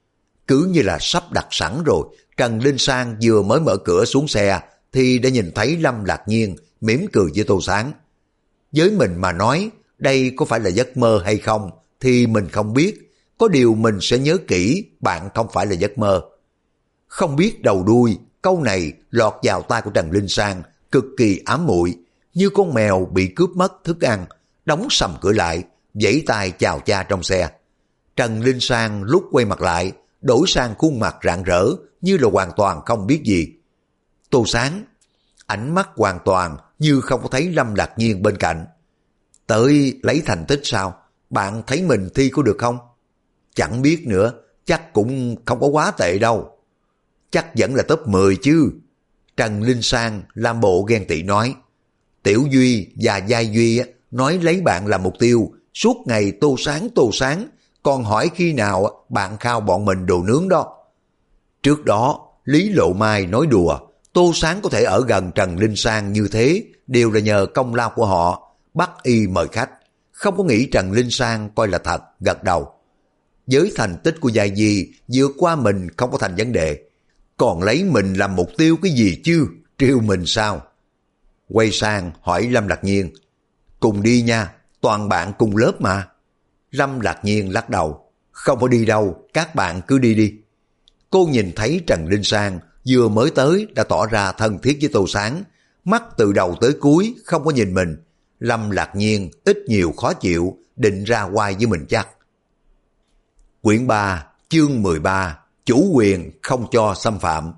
Cứ như là sắp đặt sẵn rồi, Trần Linh Sang vừa mới mở cửa xuống xe thì đã nhìn thấy Lâm Lạc Nhiên mỉm cười với Tô Sáng. Với mình mà nói, đây có phải là giấc mơ hay không thì mình không biết. Có điều mình sẽ nhớ kỹ bạn không phải là giấc mơ. Không biết đầu đuôi, câu này lọt vào tai của Trần Linh Sang cực kỳ ám muội, như con mèo bị cướp mất thức ăn, đóng sầm cửa lại, vẫy tay chào cha trong xe. Trần Linh Sang lúc quay mặt lại, đổi sang khuôn mặt rạng rỡ như là hoàn toàn không biết gì. Tô Sáng, ánh mắt hoàn toàn như không có thấy Lâm Lạc Nhiên bên cạnh. Tới lấy thành tích sao? Bạn thấy mình thi có được không? Chẳng biết nữa, chắc cũng không có quá tệ đâu. Chắc vẫn là top 10 chứ. Trần Linh Sang làm bộ ghen tị nói. Tiểu Duy và Giai Duy nói lấy bạn làm mục tiêu, suốt ngày tô sáng, còn hỏi khi nào bạn khao bọn mình đồ nướng đó. Trước đó, Lý Lộ Mai nói đùa, Tô Sáng có thể ở gần Trần Linh Sang như thế đều là nhờ công lao của họ, bắt y mời khách. Không có nghĩ Trần Linh Sang coi là thật, gật đầu. Với thành tích của Giai Di vượt qua mình không có thành vấn đề. Còn lấy mình làm mục tiêu cái gì chứ, trêu mình sao? Quay sang hỏi Lâm Lạc Nhiên, cùng đi nha, toàn bạn cùng lớp mà. Lâm Lạc Nhiên lắc đầu, không có đi đâu, các bạn cứ đi đi. Cô nhìn thấy Trần Linh Sang vừa mới tới đã tỏ ra thân thiết với Tô Sáng, mắt từ đầu tới cuối không có nhìn mình. Lâm Lạc Nhiên ít nhiều khó chịu, định ra oai với mình chắc. Quyển 3, chương 13, chủ quyền không cho xâm phạm.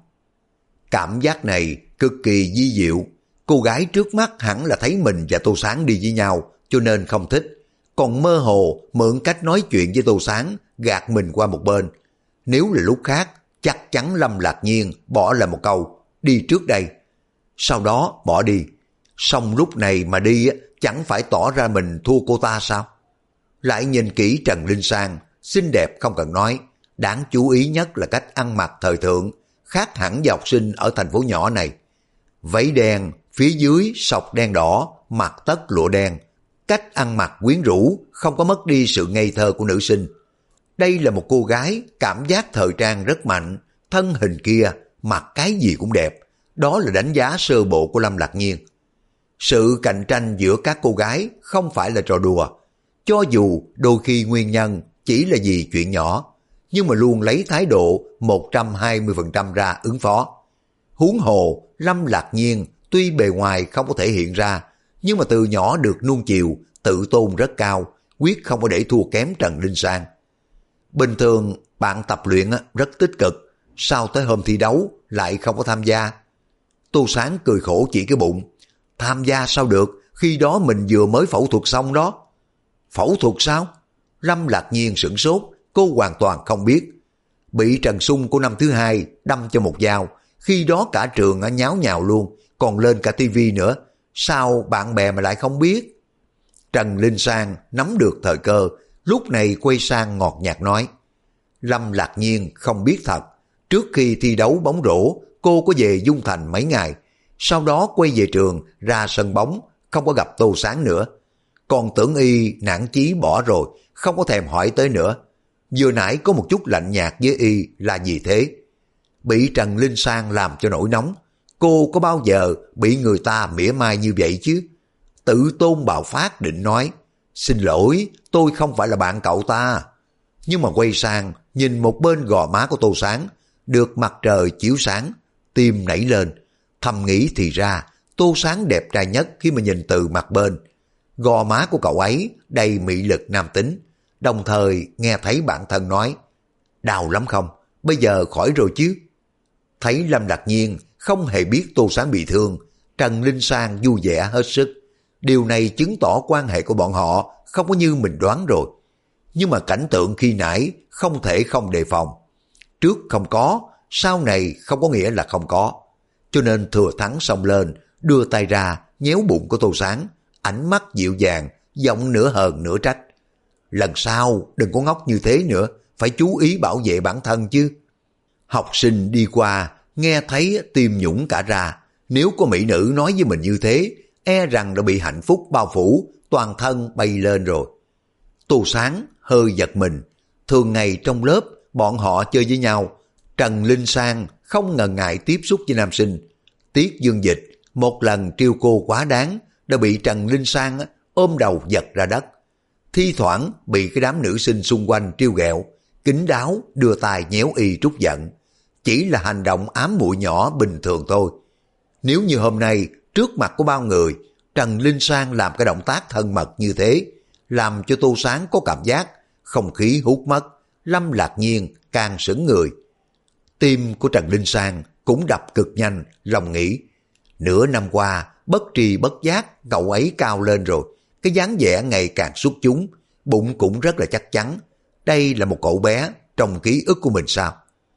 Cảm giác này cực kỳ vi diệu. Cô gái trước mắt hẳn là thấy mình và Tô Sáng đi với nhau cho nên không thích. Còn mơ hồ mượn cách nói chuyện với Tô Sáng gạt mình qua một bên. Nếu là lúc khác chắc chắn Lâm Lạc Nhiên bỏ lại một câu đi trước đây, sau đó bỏ đi. Xong lúc này mà đi chẳng phải tỏ ra mình thua cô ta sao? Lại nhìn kỹ Trần Linh Sang, xinh đẹp không cần nói, đáng chú ý nhất là cách ăn mặc thời thượng, khác hẳn với học sinh ở thành phố nhỏ này. Váy đen, phía dưới sọc đen đỏ, mặc tất lụa đen, cách ăn mặc quyến rũ, không có mất đi sự ngây thơ của nữ sinh. Đây là một cô gái cảm giác thời trang rất mạnh, thân hình kia, mặc cái gì cũng đẹp. Đó là đánh giá sơ bộ của Lâm Lạc Nhiên. Sự cạnh tranh giữa các cô gái không phải là trò đùa. Cho dù đôi khi nguyên nhân chỉ là vì chuyện nhỏ, nhưng mà luôn lấy thái độ 120% ra ứng phó. Huống hồ, Lâm Lạc Nhiên tuy bề ngoài không có thể hiện ra, nhưng mà từ nhỏ được nuông chiều, tự tôn rất cao, quyết không có để thua kém Trần Linh Sang. Bình thường bạn tập luyện rất tích cực, sao tới hôm thi đấu lại không có tham gia? Tô Sáng cười khổ chỉ cái bụng, tham gia sao được, khi đó mình vừa mới phẫu thuật xong đó. Phẫu thuật sao? Lâm Lạc Nhiên sửng sốt, cô hoàn toàn không biết. Bị Trần Sung của năm thứ 2 đâm cho một dao, khi đó cả trường nháo nhào luôn, còn lên cả tivi nữa. Sao bạn bè mà lại không biết? Trần Linh Sang nắm được thời cơ, lúc này quay sang ngọt nhạt nói. Lâm Lạc Nhiên không biết thật, trước khi thi đấu bóng rổ, cô có về Dung Thành mấy ngày, sau đó quay về trường, ra sân bóng, không có gặp Tô Sáng nữa. Còn tưởng y nản chí bỏ rồi, không có thèm hỏi tới nữa. Vừa nãy có một chút lạnh nhạt với y là gì thế? Bị Trần Linh Sang làm cho nổi nóng, cô có bao giờ bị người ta mỉa mai như vậy chứ? Tự tôn bạo phát định nói, xin lỗi, tôi không phải là bạn cậu ta. Nhưng mà quay sang, nhìn một bên gò má của Tô Sáng, được mặt trời chiếu sáng, tim nảy lên. Thầm nghĩ thì ra, Tô Sáng đẹp trai nhất khi mà nhìn từ mặt bên. Gò má của cậu ấy đầy mị lực nam tính, đồng thời nghe thấy bản thân nói, đau lắm không? Bây giờ khỏi rồi chứ? Thấy Lâm Lạc Nhiên không hề biết Tô Sáng bị thương, Trần Linh Sang vui vẻ hết sức. Điều này chứng tỏ quan hệ của bọn họ không có như mình đoán rồi. Nhưng mà cảnh tượng khi nãy không thể không đề phòng. Trước không có, sau này không có nghĩa là không có. Cho nên thừa thắng xông lên, đưa tay ra, nhéo bụng của Tô Sáng, ánh mắt dịu dàng, giọng nửa hờn nửa trách. Lần sau đừng có ngốc như thế nữa, phải chú ý bảo vệ bản thân chứ. Học sinh đi qua, nghe thấy tim nhũng cả ra. Nếu có mỹ nữ nói với mình như thế, e rằng đã bị hạnh phúc bao phủ, toàn thân bay lên rồi. Tô Sáng hơi giật mình. Thường ngày trong lớp, bọn họ chơi với nhau. Trần Linh Sang không ngần ngại tiếp xúc với nam sinh. Tiết Dương Dịch một lần trêu cô quá đáng, đã bị Trần Linh Sang ôm đầu giật ra đất. Thi thoảng bị cái đám nữ sinh xung quanh trêu ghẹo, kín đáo đưa tay nhéo y trút giận. Chỉ là hành động ám muội nhỏ bình thường thôi. Nếu như hôm nay trước mặt của bao người, Trần Linh Sang làm cái động tác thân mật như thế, làm cho Tô Sáng có cảm giác không khí hút mất. Lâm Lạc Nhiên càng sững người. Tim của Trần Linh Sang cũng đập cực nhanh, lòng nghĩ. Nửa năm qua, bất tri bất giác, cậu ấy cao lên rồi. Cái dáng vẻ ngày càng xuất chúng, bụng cũng rất là chắc chắn. Đây là một cậu bé trong ký ức của mình sao?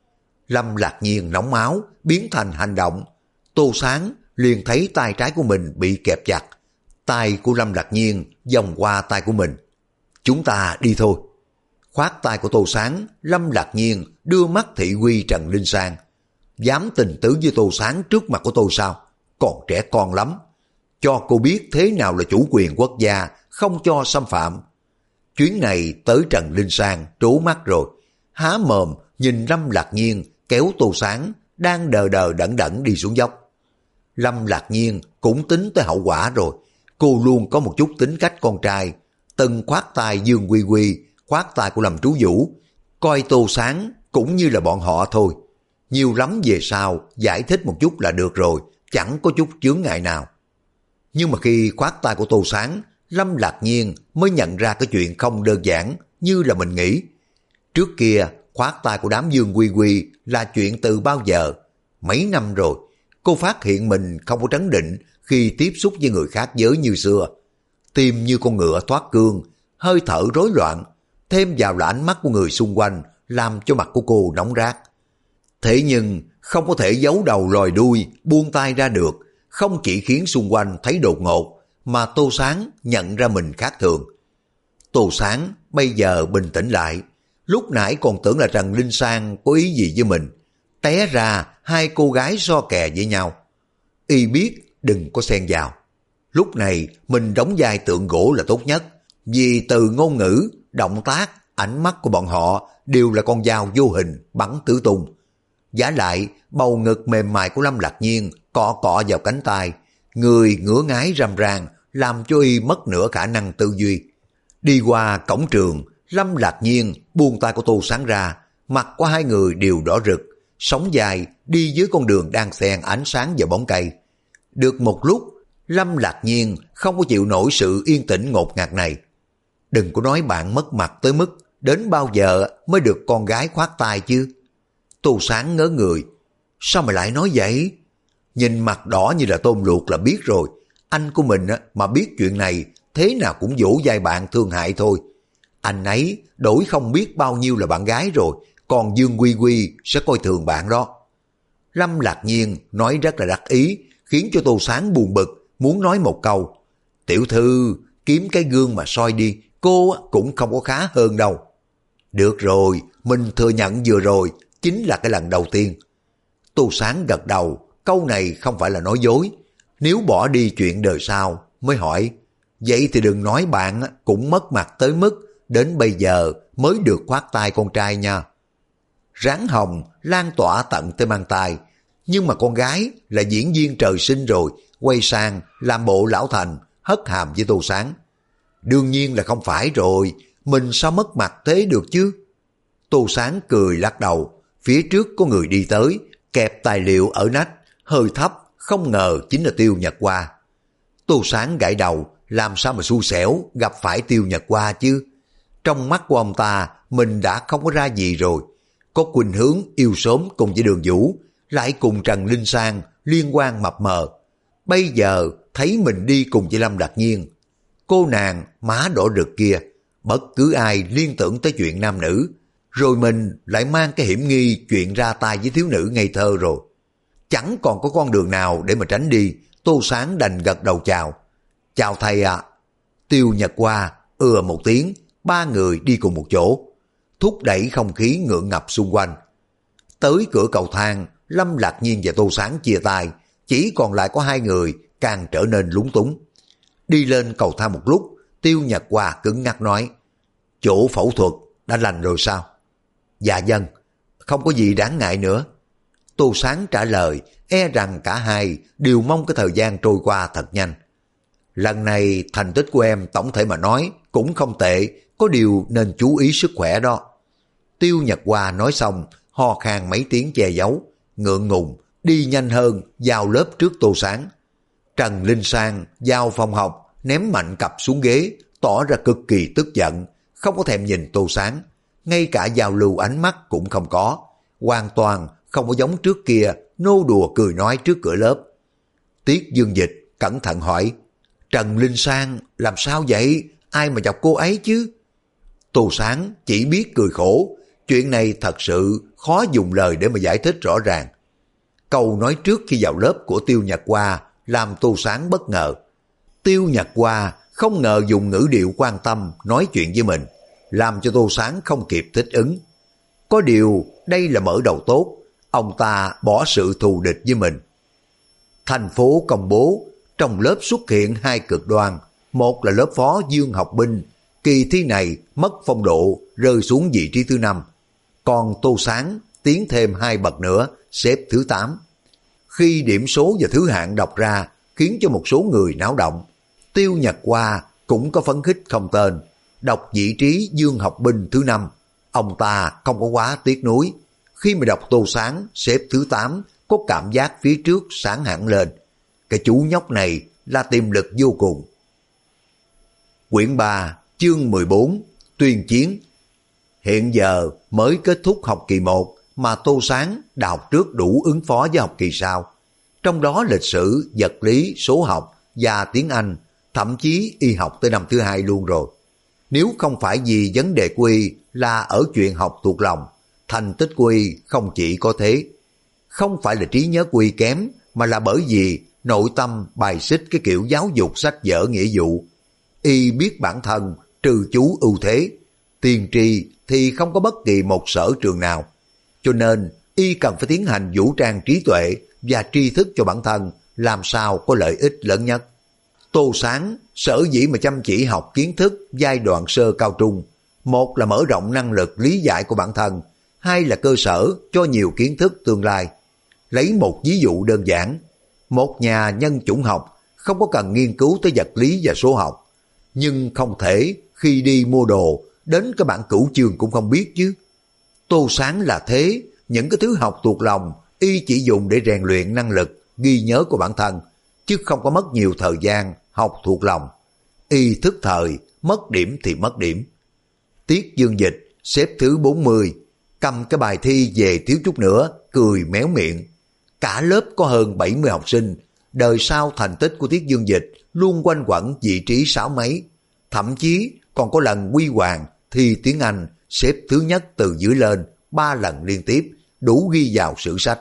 Lâm Lạc Nhiên nóng máu, biến thành hành động. Tô Sáng liền thấy tay trái của mình bị kẹp chặt. Tay của Lâm Lạc Nhiên vòng qua tay của mình. Chúng ta đi thôi. Khoát tay của Tô Sáng, Lâm Lạc Nhiên đưa mắt thị uy Trần Linh Sang. Dám tình tứ với Tô Sáng trước mặt của tôi sao? Còn trẻ con lắm. Cho cô biết thế nào là chủ quyền quốc gia, không cho xâm phạm. Chuyến này tới Trần Linh Sang trố mắt rồi. Há mồm nhìn Lâm Lạc Nhiên kéo Tô Sáng đang đờ đờ đẫn đẫn đi xuống dốc. Lâm Lạc Nhiên cũng tính tới hậu quả rồi. Cô luôn có một chút tính cách con trai. Từng khoát tay Dương Quy Quy, khoát tay của Lâm Trú Vũ, coi Tô Sáng cũng như là bọn họ thôi. Nhiều lắm về sau giải thích một chút là được rồi, chẳng có chút chướng ngại nào. Nhưng mà khi khoát tay của Tô Sáng, Lâm Lạc Nhiên mới nhận ra cái chuyện không đơn giản như là mình nghĩ. Trước kia khoát tay của đám Dương Quy Quy là chuyện từ bao giờ? Mấy năm rồi, cô phát hiện mình không có trấn định khi tiếp xúc với người khác giới như xưa. Tim như con ngựa thoát cương, hơi thở rối loạn, thêm vào là ánh mắt của người xung quanh làm cho mặt của cô nóng rát. Thế nhưng không có thể giấu đầu lòi đuôi, buông tay ra được, không chỉ khiến xung quanh thấy đột ngột, mà Tô Sáng nhận ra mình khác thường. Tô Sáng bây giờ bình tĩnh lại, lúc nãy còn tưởng là Trần Linh Sang có ý gì với mình, té ra hai cô gái so kè với nhau. Y biết đừng có xen vào. Lúc này mình đóng vai tượng gỗ là tốt nhất, vì từ ngôn ngữ, động tác, ánh mắt của bọn họ đều là con dao vô hình bắn tứ tung. Giả lại bầu ngực mềm mại của Lâm Lạc Nhiên cọ cọ vào cánh tay, người ngửa ngái râm ran làm cho y mất nửa khả năng tư duy. Đi qua cổng trường, Lâm Lạc Nhiên buông tay của Tô Sáng ra, mặt của hai người đều đỏ rực, sóng dài đi dưới con đường đang xen ánh sáng và bóng cây. Được một lúc, Lâm Lạc Nhiên không có chịu nổi sự yên tĩnh ngột ngạt này. Đừng có nói bạn mất mặt tới mức đến bao giờ mới được con gái khoát tay chứ. Tô Sáng ngớ người. Sao mày lại nói vậy? Nhìn mặt đỏ như là tôm luộc là biết rồi. Anh của mình mà biết chuyện này thế nào cũng dỗ dai bạn thương hại thôi. Anh ấy đổi không biết bao nhiêu là bạn gái rồi, còn Dương Quy Quy sẽ coi thường bạn đó. Lâm Lạc Nhiên nói rất là đắc ý, khiến cho Tô Sáng buồn bực, muốn nói một câu. Tiểu thư, kiếm cái gương mà soi đi, cô cũng không có khá hơn đâu. Được rồi, mình thừa nhận vừa rồi chính là cái lần đầu tiên. Tô Sáng gật đầu, câu này không phải là nói dối. Nếu bỏ đi chuyện đời sau, mới hỏi, vậy thì đừng nói bạn cũng mất mặt tới mức đến bây giờ mới được khoát tay con trai nha. Ráng hồng lan tỏa tận tới mang tay, nhưng mà con gái là diễn viên trời sinh rồi, quay sang làm bộ lão thành, hất hàm với Tô Sáng. Đương nhiên là không phải rồi, mình sao mất mặt thế được chứ? Tô Sáng cười lắc đầu, phía trước có người đi tới, kẹp tài liệu ở nách, hơi thấp, không ngờ chính là Tiêu Nhật Hoa. Tô Sáng gãi đầu, làm sao mà xui xẻo gặp phải Tiêu Nhật Hoa chứ? Trong mắt của ông ta, mình đã không có ra gì rồi. Có khuynh hướng yêu sớm cùng với Đường Vũ, lại cùng Trần Linh Sang liên quan mập mờ. Bây giờ thấy mình đi cùng với Lâm Lạc Nhiên, cô nàng má đỏ rực kia, bất cứ ai liên tưởng tới chuyện nam nữ, rồi mình lại mang cái hiểm nghi chuyện ra tay với thiếu nữ ngây thơ rồi. Chẳng còn có con đường nào để mà tránh đi, Tô Sáng đành gật đầu chào. Chào thầy ạ. Tiêu Nhật Hoa một tiếng, ba người đi cùng một chỗ, thúc đẩy không khí ngượng ngập xung quanh. Tới cửa cầu thang, Lâm Lạc Nhiên và Tô Sáng chia tay, chỉ còn lại có hai người càng trở nên lúng túng. Đi lên cầu thang một lúc, Tiêu Nhật Hoa cứng ngắc nói, chỗ phẫu thuật đã lành rồi sao? Dạ vâng, không có gì đáng ngại nữa. Tô Sáng trả lời, e rằng cả hai đều mong cái thời gian trôi qua thật nhanh. Lần này thành tích của em tổng thể mà nói cũng không tệ, có điều nên chú ý sức khỏe đó. Tiêu Nhật Hoa nói xong, ho khan mấy tiếng che giấu, ngượng ngùng, đi nhanh hơn, vào lớp trước Tô Sáng. Trần Linh Sang vào phòng học, ném mạnh cặp xuống ghế, tỏ ra cực kỳ tức giận, không có thèm nhìn Tô Sáng, ngay cả giao lưu ánh mắt cũng không có, hoàn toàn không có giống trước kia nô đùa cười nói trước cửa lớp. Tiết Dương Dịch cẩn thận hỏi, Trần Linh Sang làm sao vậy, ai mà chọc cô ấy chứ? Tô Sáng chỉ biết cười khổ, chuyện này thật sự khó dùng lời để mà giải thích rõ ràng. Câu nói trước khi vào lớp của Tiêu Nhật Hoa làm Tô Sáng bất ngờ. Tiêu Nhật Hoa không ngờ dùng ngữ điệu quan tâm nói chuyện với mình, làm cho Tô Sáng không kịp thích ứng. Có điều đây là mở đầu tốt, ông ta bỏ sự thù địch với mình. Thành phố công bố trong lớp xuất hiện hai cực đoan, một là lớp phó Dương Học Binh, kỳ thi này mất phong độ rơi xuống vị trí thứ 5, còn Tô Sáng tiến thêm 2 bậc nữa xếp thứ 8. Khi điểm số và thứ hạng đọc ra khiến cho một số người náo động. Tiêu Nhật Hoa cũng có phấn khích không tên, đọc vị trí Dương Học Binh thứ 5, ông ta không có quá tiếc nuối. Khi mà đọc Tô Sáng xếp thứ 8, có cảm giác phía trước sáng hẳn lên. Cái chú nhóc này là tiềm lực vô cùng. Quyển 3, chương 14, tuyên chiến. Hiện giờ mới kết thúc học kỳ 1 mà Tô Sáng đã học trước đủ ứng phó với học kỳ sau. Trong đó lịch sử, vật lý, số học và tiếng Anh, thậm chí y học tới năm thứ 2 luôn rồi. Nếu không phải vì vấn đề của y là ở chuyện học thuộc lòng, thành tích của y không chỉ có thế. Không phải là trí nhớ của y kém, mà là bởi vì nội tâm bài xích cái kiểu giáo dục sách vở nghĩa vụ. Y biết bản thân trừ chú ưu thế, tiên tri thì không có bất kỳ một sở trường nào. Cho nên y cần phải tiến hành vũ trang trí tuệ và tri thức cho bản thân, làm sao có lợi ích lớn nhất. Tô Sáng sở dĩ mà chăm chỉ học kiến thức giai đoạn sơ cao trung, một là mở rộng năng lực lý giải của bản thân, hai là cơ sở cho nhiều kiến thức tương lai. Lấy một ví dụ đơn giản, một nhà nhân chủng học không có cần nghiên cứu tới vật lý và số học, nhưng không thể khi đi mua đồ đến cái bản cửu chương cũng không biết chứ. Tô Sáng là thế, những cái thứ học thuộc lòng y chỉ dùng để rèn luyện năng lực ghi nhớ của bản thân, chứ không có mất nhiều thời gian học thuộc lòng. Y thức thời, mất điểm thì mất điểm. Tiết Dương Dịch xếp thứ 40, cầm cái bài thi về thiếu chút nữa, cười méo miệng. Cả lớp có hơn 70 học sinh, đời sau thành tích của Tiết Dương Dịch luôn quanh quẩn vị trí 6 mấy, thậm chí còn có lần quy hoàng thi tiếng Anh xếp thứ nhất từ dưới lên 3 lần liên tiếp, đủ ghi vào sử sách.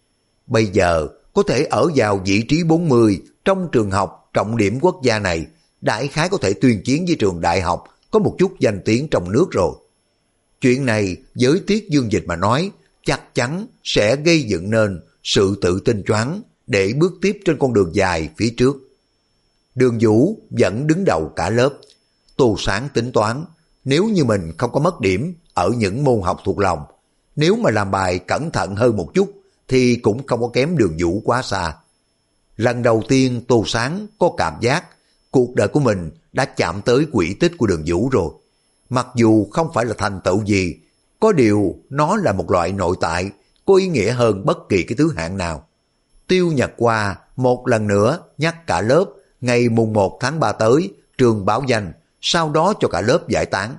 Bây giờ có thể ở vào vị trí 40 trong trường học trọng điểm quốc gia này, đại khái có thể tuyên chiến với trường đại học có một chút danh tiếng trong nước rồi. Chuyện này với Tiết Dương Dịch mà nói, chắc chắn sẽ gây dựng nên sự tự tin choáng để bước tiếp trên con đường dài phía trước. Đường Vũ vẫn đứng đầu cả lớp. Tô Sáng tính toán, nếu như mình không có mất điểm ở những môn học thuộc lòng, nếu mà làm bài cẩn thận hơn một chút thì cũng không có kém Đường Vũ quá xa. Lần đầu tiên Tô Sáng có cảm giác cuộc đời của mình đã chạm tới quỹ tích của Đường Vũ rồi. Mặc dù không phải là thành tựu gì, có điều nó là một loại nội tại, có ý nghĩa hơn bất kỳ cái thứ hạng nào. Tiêu Nhật Hoa một lần nữa nhắc cả lớp ngày mùng 1 tháng 3 tới trường báo danh, sau đó cho cả lớp giải tán.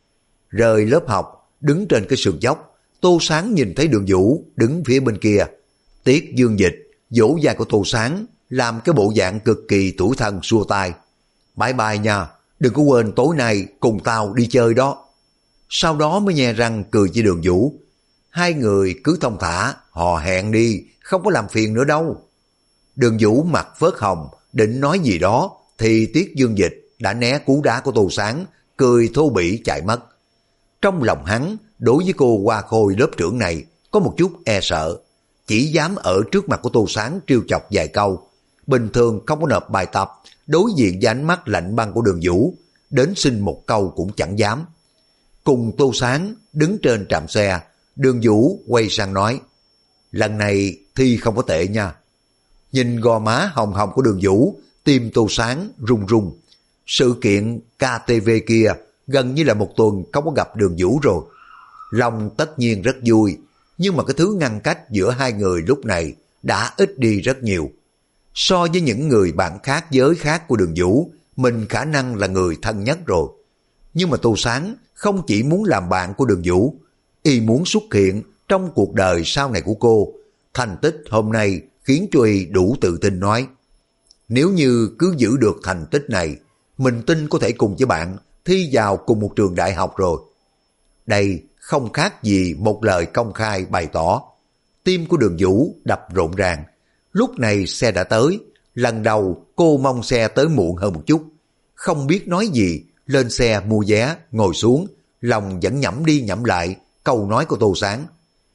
Rời lớp học, đứng trên cái sườn dốc, Tô Sáng nhìn thấy Đường Vũ đứng phía bên kia. Tiết Dương Dịch vỗ vai của Tô Sáng, làm cái bộ dạng cực kỳ tủi thân xua tay. Bye bye nha, đừng có quên tối nay cùng tao đi chơi đó. Sau đó mới nhe răng cười với Đường Vũ. Hai người cứ thông thả, hò hẹn đi, không có làm phiền nữa đâu. Đường Vũ mặt phớt hồng, định nói gì đó, thì Tiết Dương Dịch đã né cú đá của Tô Sáng, cười thô bỉ chạy mất. Trong lòng hắn, đối với cô Hoa Khôi lớp trưởng này, có một chút e sợ. Chỉ dám ở trước mặt của Tô Sáng trêu chọc vài câu. Bình thường không có nộp bài tập, đối diện với ánh mắt lạnh băng của Đường Vũ, đến xin một câu cũng chẳng dám. Cùng Tô Sáng đứng trên trạm xe, Đường Vũ quay sang nói, lần này thi không có tệ nha. Nhìn gò má hồng hồng của Đường Vũ, Tim Tô Sáng run run. Sự kiện KTV kia gần như là một tuần không có gặp Đường Vũ rồi. Long tất nhiên rất vui, nhưng mà cái thứ ngăn cách giữa hai người lúc này đã ít đi rất nhiều. So với những người bạn khác giới khác của Đường Vũ, mình khả năng là người thân nhất rồi. Nhưng mà Tô Sáng không chỉ muốn làm bạn của Đường Vũ, y muốn xuất hiện trong cuộc đời sau này của cô. Thành tích hôm nay khiến cho y đủ tự tin nói, nếu như cứ giữ được thành tích này, mình tin có thể cùng với bạn thi vào cùng một trường đại học rồi. Đây không khác gì một lời công khai bày tỏ. Tim của Đường Vũ đập rộn ràng. Lúc này xe đã tới. Lần đầu cô mong xe tới muộn hơn một chút. Không biết nói gì, lên xe mua vé, ngồi xuống, lòng vẫn nhẩm đi nhẩm lại câu nói của Tô Sáng.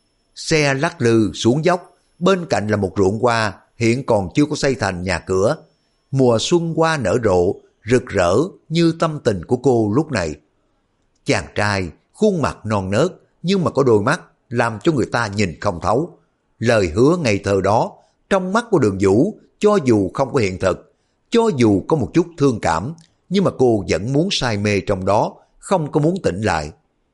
Xe lắc lư xuống dốc, bên cạnh là một ruộng hoa hiện còn chưa có xây thành nhà cửa. Mùa xuân hoa nở rộ, rực rỡ như tâm tình của cô lúc này. Chàng trai, khuôn mặt non nớt nhưng mà có đôi mắt làm cho người ta nhìn không thấu. Lời hứa ngây thơ đó, trong mắt của Đường Vũ, cho dù không có hiện thực, cho dù có một chút thương cảm, nhưng mà cô vẫn muốn say mê trong đó, không có muốn tỉnh lại.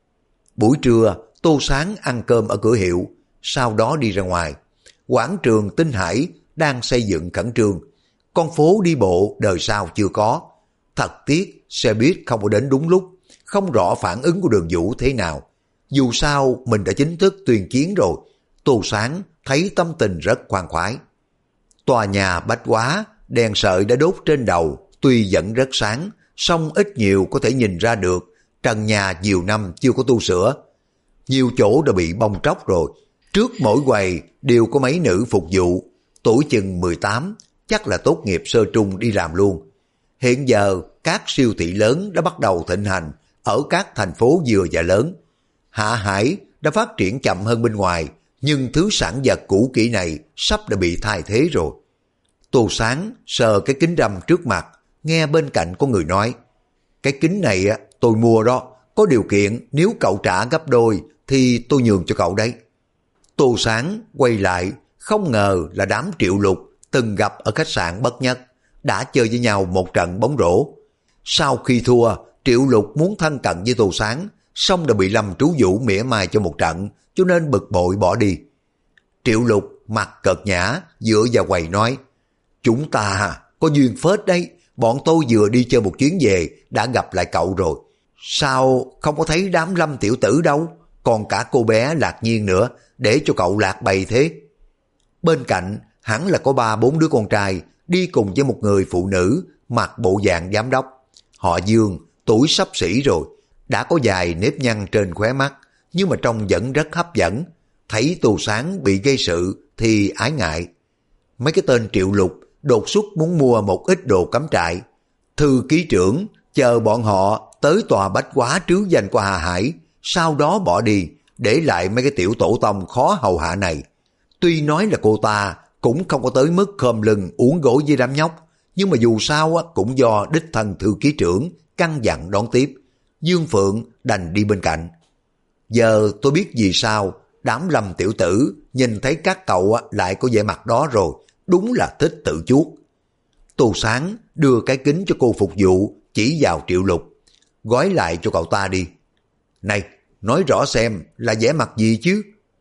Buổi trưa, Tô Sáng ăn cơm ở cửa hiệu, sau đó đi ra ngoài. Quảng trường Tinh Hải đang xây dựng khẩn trương. Con phố đi bộ đời sau chưa có. Thật tiếc xe buýt không có đến đúng lúc, không rõ phản ứng của Đường Vũ thế nào. Dù sao mình đã chính thức tuyên chiến rồi. Tô Sáng thấy tâm tình rất khoan khoái. Tòa nhà bách hóa, đèn sợi đã đốt trên đầu, tuy vẫn rất sáng, song ít nhiều có thể nhìn ra được trần nhà nhiều năm chưa có tu sửa. Nhiều chỗ đã bị bong tróc rồi. Trước mỗi quầy đều có mấy nữ phục vụ, tuổi chừng 18, chắc là tốt nghiệp sơ trung đi làm luôn. Hiện giờ các siêu thị lớn đã bắt đầu thịnh hành ở các thành phố vừa và lớn. Hạ Hải đã phát triển chậm hơn bên ngoài, nhưng thứ sản vật cũ kỹ này sắp đã bị thay thế rồi. Tô Sáng sờ cái kính râm trước mặt, nghe bên cạnh có người nói, cái kính này tôi mua đó, có điều kiện nếu cậu trả gấp đôi thì tôi nhường cho cậu đấy. Tô Sáng quay lại, không ngờ là đám Triệu Lục từng gặp ở khách sạn Bất Nhất, đã chơi với nhau một trận bóng rổ. Sau khi thua, Triệu Lục muốn thân cận với Tô Sáng, xong đã bị Lâm Trú Vũ mỉa mai cho một trận, cho nên bực bội bỏ đi. Triệu Lục mặt cợt nhã dựa vào quầy nói, chúng ta có duyên phết đấy, bọn tôi vừa đi chơi một chuyến về đã gặp lại cậu rồi. Sao không có thấy đám Lâm tiểu tử đâu, còn cả cô bé Lạc Nhiên nữa, để cho cậu lạc bầy thế. Bên cạnh hẳn là có 3-4 đứa con trai đi cùng với một người phụ nữ mặc bộ dạng giám đốc. Họ Dương, tuổi xấp xỉ rồi, đã có vài nếp nhăn trên khóe mắt, nhưng mà trông vẫn rất hấp dẫn. Thấy Tô Sáng bị gây sự thì ái ngại. Mấy cái tên Triệu Lục đột xuất muốn mua một ít đồ cắm trại. Thư ký trưởng chờ bọn họ tới tòa bách hóa trứ danh của Hà Hải, sau đó bỏ đi, để lại mấy cái tiểu tổ tông khó hầu hạ này. Tuy nói là cô ta cũng không có tới mức khom lưng uống gối với đám nhóc, nhưng mà dù sao cũng do đích thân thư ký trưởng căn dặn đón tiếp. Dương Phượng đành đi bên cạnh. Giờ tôi biết vì sao đám Lâm tiểu tử nhìn thấy các cậu lại có vẻ mặt đó rồi, đúng là thích tự chuốc. Tô Sáng đưa cái kính cho cô phục vụ, chỉ vào Triệu Lục, gói lại cho cậu ta đi. Này, nói rõ xem là vẻ mặt gì chứ?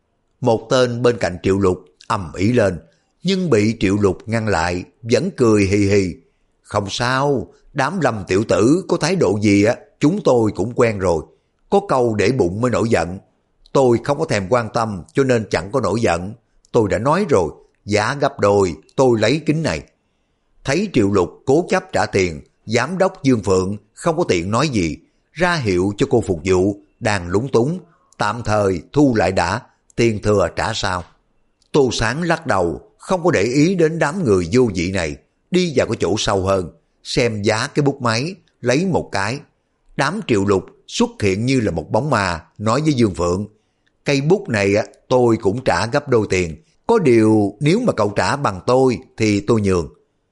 Một tên bên cạnh Triệu Lục ầm ĩ lên, nhưng bị Triệu Lục ngăn lại, vẫn cười hì hì. Không sao, đám Lâm tiểu tử có thái độ gì chúng tôi cũng quen rồi. Có câu để bụng mới nổi giận. Tôi không có thèm quan tâm cho nên chẳng có nổi giận. Tôi đã nói rồi, giá gấp đôi, tôi lấy kính này. Thấy Triệu Lục cố chấp trả tiền, giám đốc Dương Phượng không có tiện nói gì, ra hiệu cho cô phục vụ đang lúng túng, tạm thời thu lại đã, tiền thừa trả sau. Tô Sáng lắc đầu, không có để ý đến đám người vô vị này, đi vào cái chỗ sâu hơn, xem giá cái bút máy, lấy một cái. Đám Triệu Lục xuất hiện như là một bóng ma, nói với Dương Phượng, cây bút này tôi cũng trả gấp đôi tiền, có điều nếu mà cậu trả bằng tôi thì tôi nhường.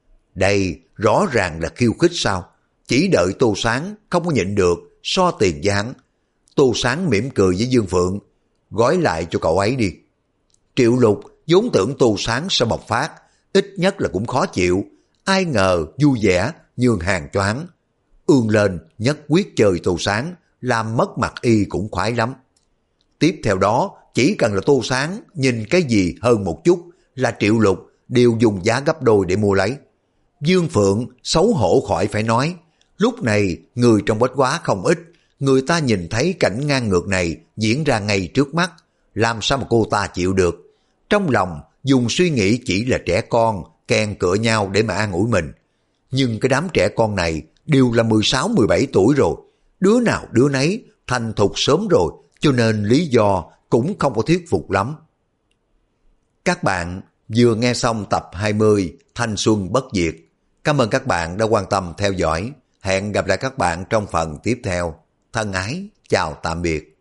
Đây rõ ràng là khiêu khích sao? Chỉ đợi Tô Sáng không có nhịn được, so tiền với hắn. Tô Sáng mỉm cười với Dương Phượng, gói lại cho cậu ấy đi. Triệu Lục vốn tưởng Tô Sáng sẽ bộc phát, ít nhất là cũng khó chịu. Ai ngờ vui vẻ, nhường hàng choáng. Ương lên, nhất quyết chơi Tô Sáng, làm mất mặt y cũng khoái lắm. Tiếp theo đó, chỉ cần là Tô Sáng nhìn cái gì hơn một chút là Triệu Lục đều dùng giá gấp đôi để mua lấy. Dương Phượng xấu hổ khỏi phải nói, lúc này người trong Bách Hóa không ít, người ta nhìn thấy cảnh ngang ngược này diễn ra ngay trước mắt, làm sao mà cô ta chịu được. Trong lòng dùng suy nghĩ chỉ là trẻ con, kèn cựa nhau để mà an ủi mình. Nhưng cái đám trẻ con này đều là 16-17 tuổi rồi, đứa nào đứa nấy thành thục sớm rồi, cho nên lý do cũng không có thuyết phục lắm. Các bạn vừa nghe xong tập 20 Thanh Xuân Bất Diệt. Cảm ơn các bạn đã quan tâm theo dõi. Hẹn gặp lại các bạn trong phần tiếp theo. Thân ái, chào tạm biệt.